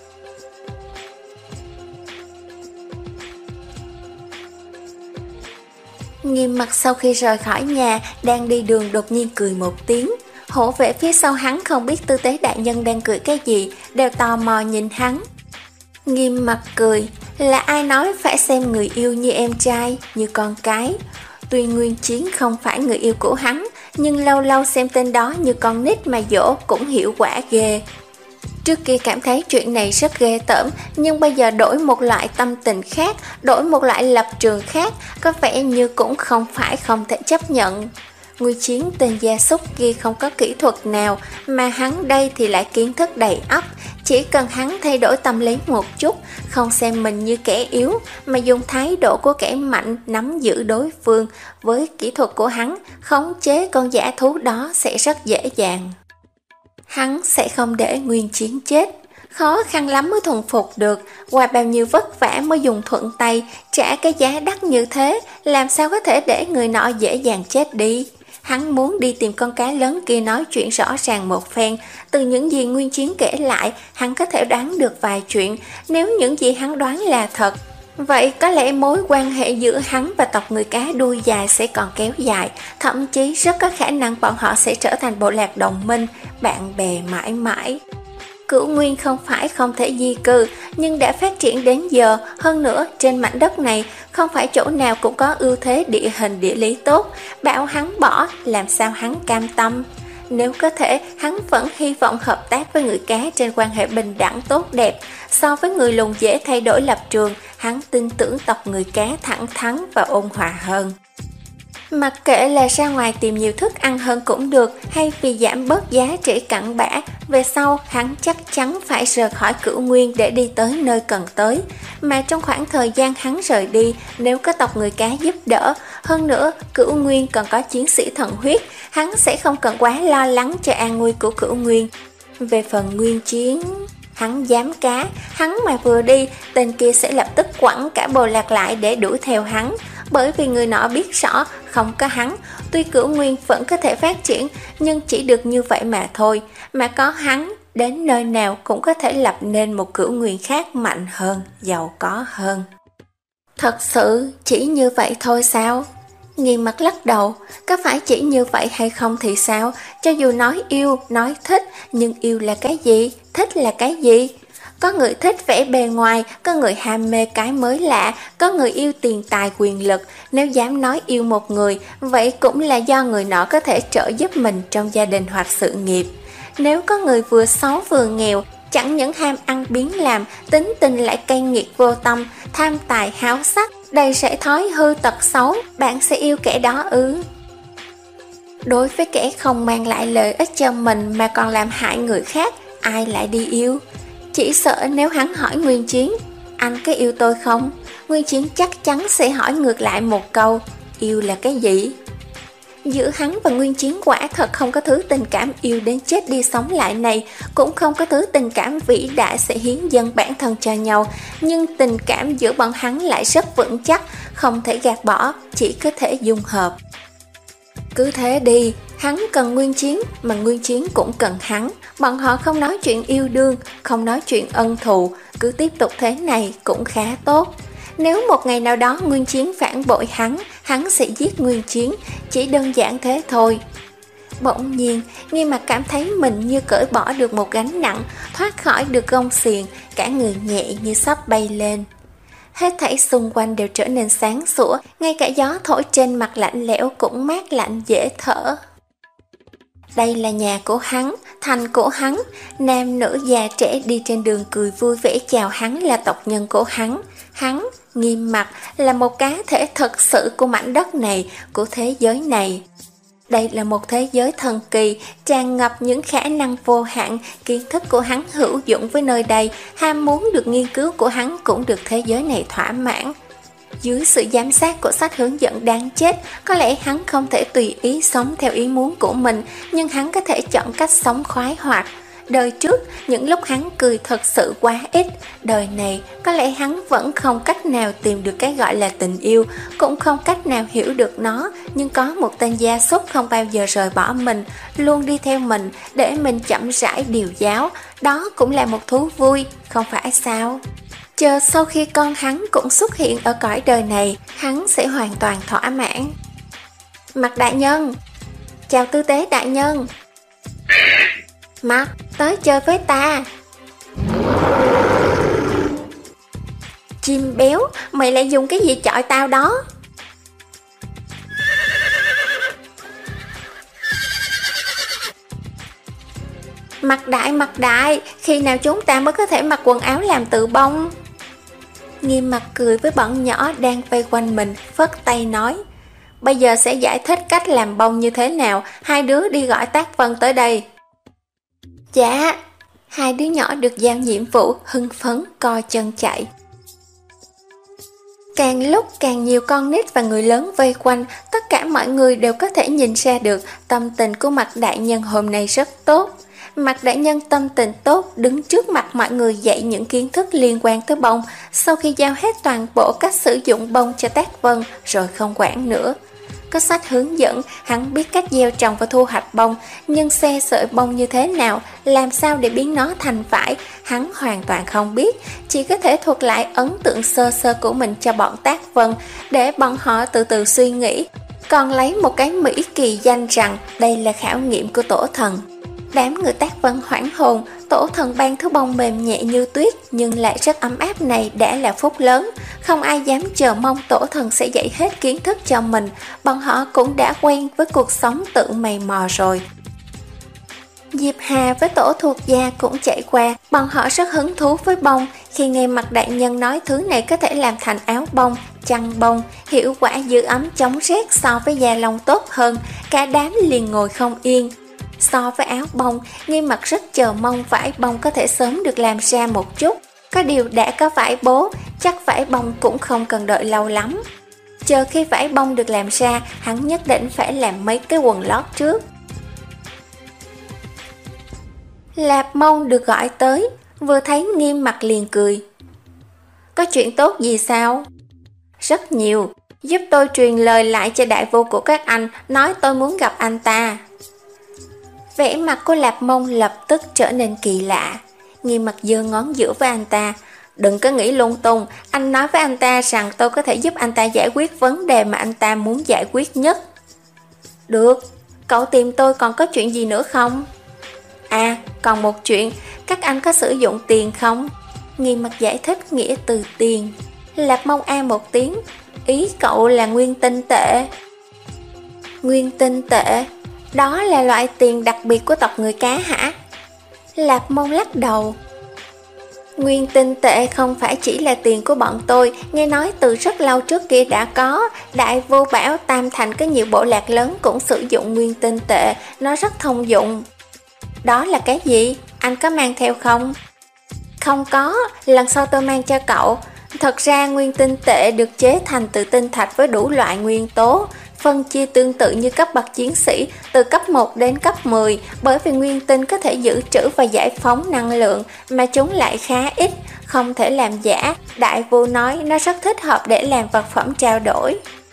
Nghiêm Mặt sau khi rời khỏi nhà, đang đi đường đột nhiên cười một tiếng. Hổ vệ phía sau hắn không biết tư tế đại nhân đang cười cái gì, đều tò mò nhìn hắn. Nghiêm Mặt cười, là ai nói phải xem người yêu như em trai, như con cái. Tuy Nguyên Chiến không phải người yêu của hắn, nhưng lâu lâu xem tên đó như con nít mà dỗ cũng hiệu quả ghê. Trước kia cảm thấy chuyện này rất ghê tởm, nhưng bây giờ đổi một loại tâm tình khác, đổi một loại lập trường khác, có vẻ như cũng không phải không thể chấp nhận. Nguyên Chiến tên gia súc kia không có kỹ thuật nào, mà hắn đây thì lại kiến thức đầy ắp. Chỉ cần hắn thay đổi tâm lý một chút, không xem mình như kẻ yếu, mà dùng thái độ của kẻ mạnh nắm giữ đối phương, với kỹ thuật của hắn, khống chế con dã thú đó sẽ rất dễ dàng. Hắn sẽ không để Nguyên Chiến chết. Khó khăn lắm mới thuần phục được, qua bao nhiêu vất vả mới dùng thuận tay, trả cái giá đắt như thế, làm sao có thể để người nọ dễ dàng chết đi. Hắn muốn đi tìm con cá lớn kia nói chuyện rõ ràng một phen. Từ những gì Nguyên Chiến kể lại, hắn có thể đoán được vài chuyện. Nếu những gì hắn đoán là thật, vậy có lẽ mối quan hệ giữa hắn và tộc người cá đuôi dài sẽ còn kéo dài. Thậm chí rất có khả năng bọn họ sẽ trở thành bộ lạc đồng minh, bạn bè mãi mãi. Cửu Nguyên không phải không thể di cư, nhưng đã phát triển đến giờ. Hơn nữa, trên mảnh đất này không phải chỗ nào cũng có ưu thế địa hình địa lý tốt. Bảo hắn bỏ, làm sao hắn cam tâm. Nếu có thể, hắn vẫn hy vọng hợp tác với người cá trên quan hệ bình đẳng tốt đẹp. So với người lùn dễ thay đổi lập trường, hắn tin tưởng tộc người cá thẳng thắn và ôn hòa hơn. Mặc kệ là ra ngoài tìm nhiều thức ăn hơn cũng được, hay vì giảm bớt giá trị cặn bã, về sau hắn chắc chắn phải rời khỏi Cửu Nguyên để đi tới nơi cần tới. Mà trong khoảng thời gian hắn rời đi, nếu có tộc người cá giúp đỡ, hơn nữa Cửu Nguyên còn có chiến sĩ thần huyết, hắn sẽ không cần quá lo lắng cho an nguy của Cửu Nguyên. Về phần Nguyên Chiến, hắn dám cá, hắn mà vừa đi, tên kia sẽ lập tức quẳng cả bộ lạc lại để đuổi theo hắn. Bởi vì người nọ biết rõ, không có hắn, tuy Cửu Nguyên vẫn có thể phát triển, nhưng chỉ được như vậy mà thôi. Mà có hắn, đến nơi nào cũng có thể lập nên một Cửu Nguyên khác mạnh hơn, giàu có hơn. Thật sự chỉ như vậy thôi sao? Nghiêm Mặt lắc đầu, có phải chỉ như vậy hay không thì sao? Cho dù nói yêu, nói thích, nhưng yêu là cái gì? Thích là cái gì? Có người thích vẻ bề ngoài, có người ham mê cái mới lạ, có người yêu tiền tài quyền lực. Nếu dám nói yêu một người, vậy cũng là do người nọ có thể trợ giúp mình trong gia đình hoặc sự nghiệp. Nếu có người vừa xấu vừa nghèo, chẳng những ham ăn biến làm, tính tình lại cay nghiệt vô tâm, tham tài háo sắc, đầy rẫy thói hư tật xấu, bạn sẽ yêu kẻ đó ư? Đối với kẻ không mang lại lợi ích cho mình mà còn làm hại người khác, ai lại đi yêu? Chỉ sợ nếu hắn hỏi Nguyên Chiến, anh có yêu tôi không? Nguyên Chiến chắc chắn sẽ hỏi ngược lại một câu, yêu là cái gì? Giữa hắn và Nguyên Chiến quả thật không có thứ tình cảm yêu đến chết đi sống lại này, cũng không có thứ tình cảm vĩ đại sẽ hiến dâng bản thân cho nhau, nhưng tình cảm giữa bọn hắn lại rất vững chắc, không thể gạt bỏ, chỉ có thể dung hợp. Cứ thế đi, hắn cần Nguyên Chiến, mà Nguyên Chiến cũng cần hắn. Bọn họ không nói chuyện yêu đương, không nói chuyện ân thù, cứ tiếp tục thế này cũng khá tốt. Nếu một ngày nào đó Nguyên Chiến phản bội hắn, hắn sẽ giết Nguyên Chiến, chỉ đơn giản thế thôi. Bỗng nhiên, Nghiêm Mặt cảm thấy mình như cởi bỏ được một gánh nặng, thoát khỏi được gông xiềng, cả người nhẹ như sắp bay lên. Hết thảy xung quanh đều trở nên sáng sủa, ngay cả gió thổi trên mặt lạnh lẽo cũng mát lạnh dễ thở. Đây là nhà của hắn, thành của hắn, nam nữ già trẻ đi trên đường cười vui vẻ chào hắn là tộc nhân của hắn. Hắn, Nghiêm Mặt, là một cá thể thật sự của mảnh đất này, của thế giới này. Đây là một thế giới thần kỳ, tràn ngập những khả năng vô hạn, kiến thức của hắn hữu dụng với nơi đây, ham muốn được nghiên cứu của hắn cũng được thế giới này thỏa mãn. Dưới sự giám sát của sách hướng dẫn đáng chết, có lẽ hắn không thể tùy ý sống theo ý muốn của mình, nhưng hắn có thể chọn cách sống khoái hoạt. Đời trước, những lúc hắn cười thật sự quá ít, đời này có lẽ hắn vẫn không cách nào tìm được cái gọi là tình yêu, cũng không cách nào hiểu được nó, nhưng có một tên gia súc không bao giờ rời bỏ mình, luôn đi theo mình để mình chậm rãi điều giáo, đó cũng là một thú vui, không phải sao? Chờ sau khi con hắn cũng xuất hiện ở cõi đời này, hắn sẽ hoàn toàn thỏa mãn. Mặt đại nhân, chào tư tế đại nhân. Mặt, tới chơi với ta. Chim béo, mày lại dùng cái gì chọi tao đó? Mặt đại, mặt đại, khi nào chúng ta mới có thể mặc quần áo làm từ bông? Nghiêm Mặt cười với bọn nhỏ đang vây quanh mình, phất tay nói, bây giờ sẽ giải thích cách làm bông như thế nào, hai đứa đi gọi Tác Vân tới đây. Dạ. Hai đứa nhỏ được giao nhiệm vụ, hưng phấn co chân chạy. Càng lúc càng nhiều con nít và người lớn vây quanh, tất cả mọi người đều có thể nhìn ra được tâm tình của Mạc đại nhân hôm nay rất tốt. Mạc đại nhân tâm tình tốt, đứng trước mặt mọi người dạy những kiến thức liên quan tới bông, sau khi giao hết toàn bộ cách sử dụng bông cho Tác Vân rồi không quản nữa. Có sách hướng dẫn, hắn biết cách gieo trồng và thu hoạch bông, nhưng xe sợi bông như thế nào, làm sao để biến nó thành vải, hắn hoàn toàn không biết, chỉ có thể thuật lại ấn tượng sơ sơ của mình cho bọn Tác Vân, để bọn họ từ từ suy nghĩ, còn lấy một cái mỹ kỳ danh rằng đây là khảo nghiệm của tổ thần. Đám người Tác Vân hoảng hồn, tổ thần ban thứ bông mềm nhẹ như tuyết nhưng lại rất ấm áp này đã là phúc lớn, không ai dám chờ mong tổ thần sẽ dạy hết kiến thức cho mình, bọn họ cũng đã quen với cuộc sống tự mày mò rồi. Diệp Hà với tổ thuộc gia cũng chạy qua, bọn họ rất hứng thú với bông, khi nghe Mạc đại nhân nói thứ này có thể làm thành áo bông, chăn bông, hiệu quả giữ ấm chống rét so với da lông tốt hơn, cả đám liền ngồi không yên. So với áo bông, Nghiêm Mặt rất chờ mong vải bông có thể sớm được làm ra một chút. Có điều đã có vải bố, chắc vải bông cũng không cần đợi lâu lắm. Chờ khi vải bông được làm ra, hắn nhất định phải làm mấy cái quần lót trước. Lạp Mông được gọi tới, vừa thấy Nghiêm Mặt liền cười. Có chuyện tốt gì sao? Rất nhiều, giúp tôi truyền lời lại cho đại vô của các anh, nói tôi muốn gặp anh ta. Vẻ mặt của Lạp Mông lập tức trở nên kỳ lạ. Nghiêm Mặt giơ ngón giữa với anh ta. Đừng có nghĩ lung tung, anh nói với anh ta rằng tôi có thể giúp anh ta giải quyết vấn đề mà anh ta muốn giải quyết nhất. Được, cậu tìm tôi còn có chuyện gì nữa không? À, còn một chuyện, các anh có sử dụng tiền không? Nghiêm Mặt giải thích nghĩa từ tiền. Lạp Mông a một tiếng, ý cậu là nguyên tinh tệ. Nguyên tinh tệ? Đó là loại tiền đặc biệt của tộc người cá hả? Lạp Mông lắc đầu. Nguyên tinh tệ không phải chỉ là tiền của bọn tôi, nghe nói từ rất lâu trước kia đã có. Đại vô bảo Tam Thành có nhiều bộ lạc lớn cũng sử dụng nguyên tinh tệ, nó rất thông dụng. Đó là cái gì? Anh có mang theo không? Không có, lần sau tôi mang cho cậu. Thật ra nguyên tinh tệ được chế thành từ tinh thạch với đủ loại nguyên tố, phân chia tương tự như cấp bậc chiến sĩ từ cấp một đến cấp mười, bởi vì nguyên tinh có thể dự trữ và giải phóng năng lượng mà chúng lại khá ít, không thể làm giả. Đại vô nói nó rất thích hợp để làm vật phẩm trao đổi.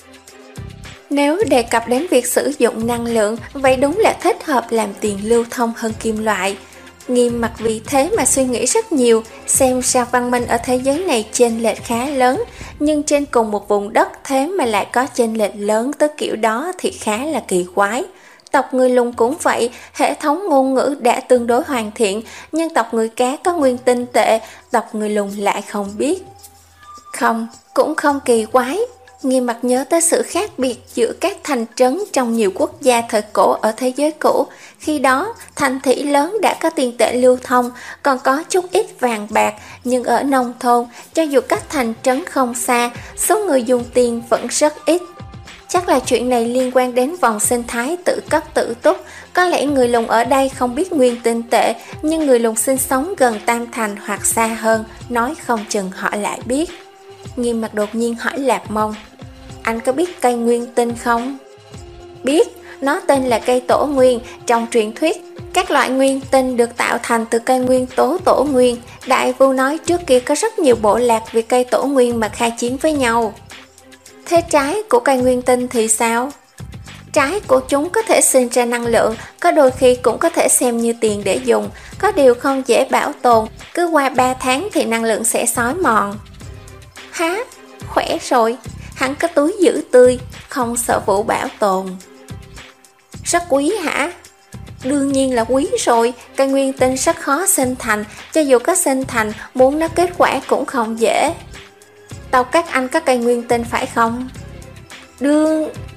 Nếu đề cập đến việc sử dụng năng lượng, vậy đúng là thích hợp làm tiền lưu thông hơn kim loại. Nghiêm Mặt vì thế mà suy nghĩ rất nhiều, xem ra văn minh ở thế giới này chênh lệch khá lớn, nhưng trên cùng một vùng đất thế mà lại có chênh lệch lớn tới kiểu đó thì khá là kỳ quái. Tộc người Lùn cũng vậy, hệ thống ngôn ngữ đã tương đối hoàn thiện, nhưng tộc người cá có nguyên tinh tệ, tộc người Lùn lại không biết. Không, cũng không kỳ quái. Nghiêm Mặt nhớ tới sự khác biệt giữa các thành trấn trong nhiều quốc gia thời cổ ở thế giới cũ. Khi đó, thành thị lớn đã có tiền tệ lưu thông, còn có chút ít vàng bạc, nhưng ở nông thôn, cho dù cách thành trấn không xa, số người dùng tiền vẫn rất ít. Chắc là chuyện này liên quan đến vòng sinh thái tự cấp tự túc. Có lẽ người Lùn ở đây không biết nguyên tinh tệ, nhưng người Lùn sinh sống gần Tam Thành hoặc xa hơn, nói không chừng họ lại biết. Nghiêm Mặt đột nhiên hỏi Lạp Mông, anh có biết cây nguyên tinh không? Biết, nó tên là cây tổ nguyên. Trong truyền thuyết, các loại nguyên tinh được tạo thành từ cây nguyên tố tổ nguyên. Đại Vu nói trước kia có rất nhiều bộ lạc vì cây tổ nguyên mà khai chiến với nhau. Thế trái của cây nguyên tinh thì sao? Trái của chúng có thể sinh ra năng lượng, có đôi khi cũng có thể xem như tiền để dùng, có điều không dễ bảo tồn, cứ qua ba tháng thì năng lượng sẽ xói mòn. Há, khỏe rồi, hắn có túi giữ tươi, không sợ vụ bảo tồn. Rất quý hả? Đương nhiên là quý rồi, cây nguyên tinh rất khó sinh thành, cho dù có sinh thành, muốn nó kết quả cũng không dễ. Tộc các anh có cây nguyên tinh phải không? Đương,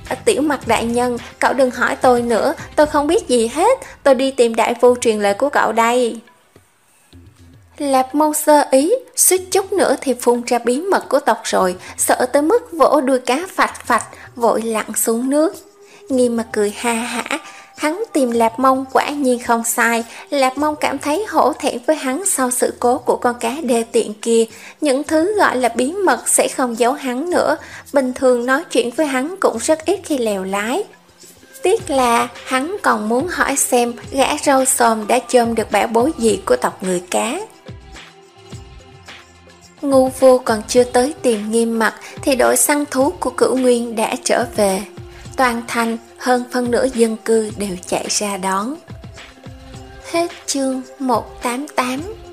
Tiểu Mặc đại nhân, cậu đừng hỏi tôi nữa, tôi không biết gì hết, tôi đi tìm đại phu truyền lời của cậu đây. Lạp Mâu sơ ý, suýt chút nữa thì phun ra bí mật của tộc rồi, sợ tới mức vỗ đuôi cá phạch phạch, vội lặn xuống nước. Nghiêm Mặc cười ha hả, hắn tìm Lạp Mông quả nhiên không sai. Lạp Mông cảm thấy hổ thẹn với hắn sau sự cố của con cá đê tiện kia. Những thứ gọi là bí mật sẽ không giấu hắn nữa, bình thường nói chuyện với hắn cũng rất ít khi lèo lái. Tiếc là hắn còn muốn hỏi xem gã râu xồm đã chôm được bảo bối gì của tộc người cá. Ngu Vô còn chưa tới tìm Nghiêm Mặc thì đội săn thú của Cửu Nguyên đã trở về. Toàn thành hơn phân nửa dân cư đều chạy ra đón. Hết chương một trăm tám mươi tám.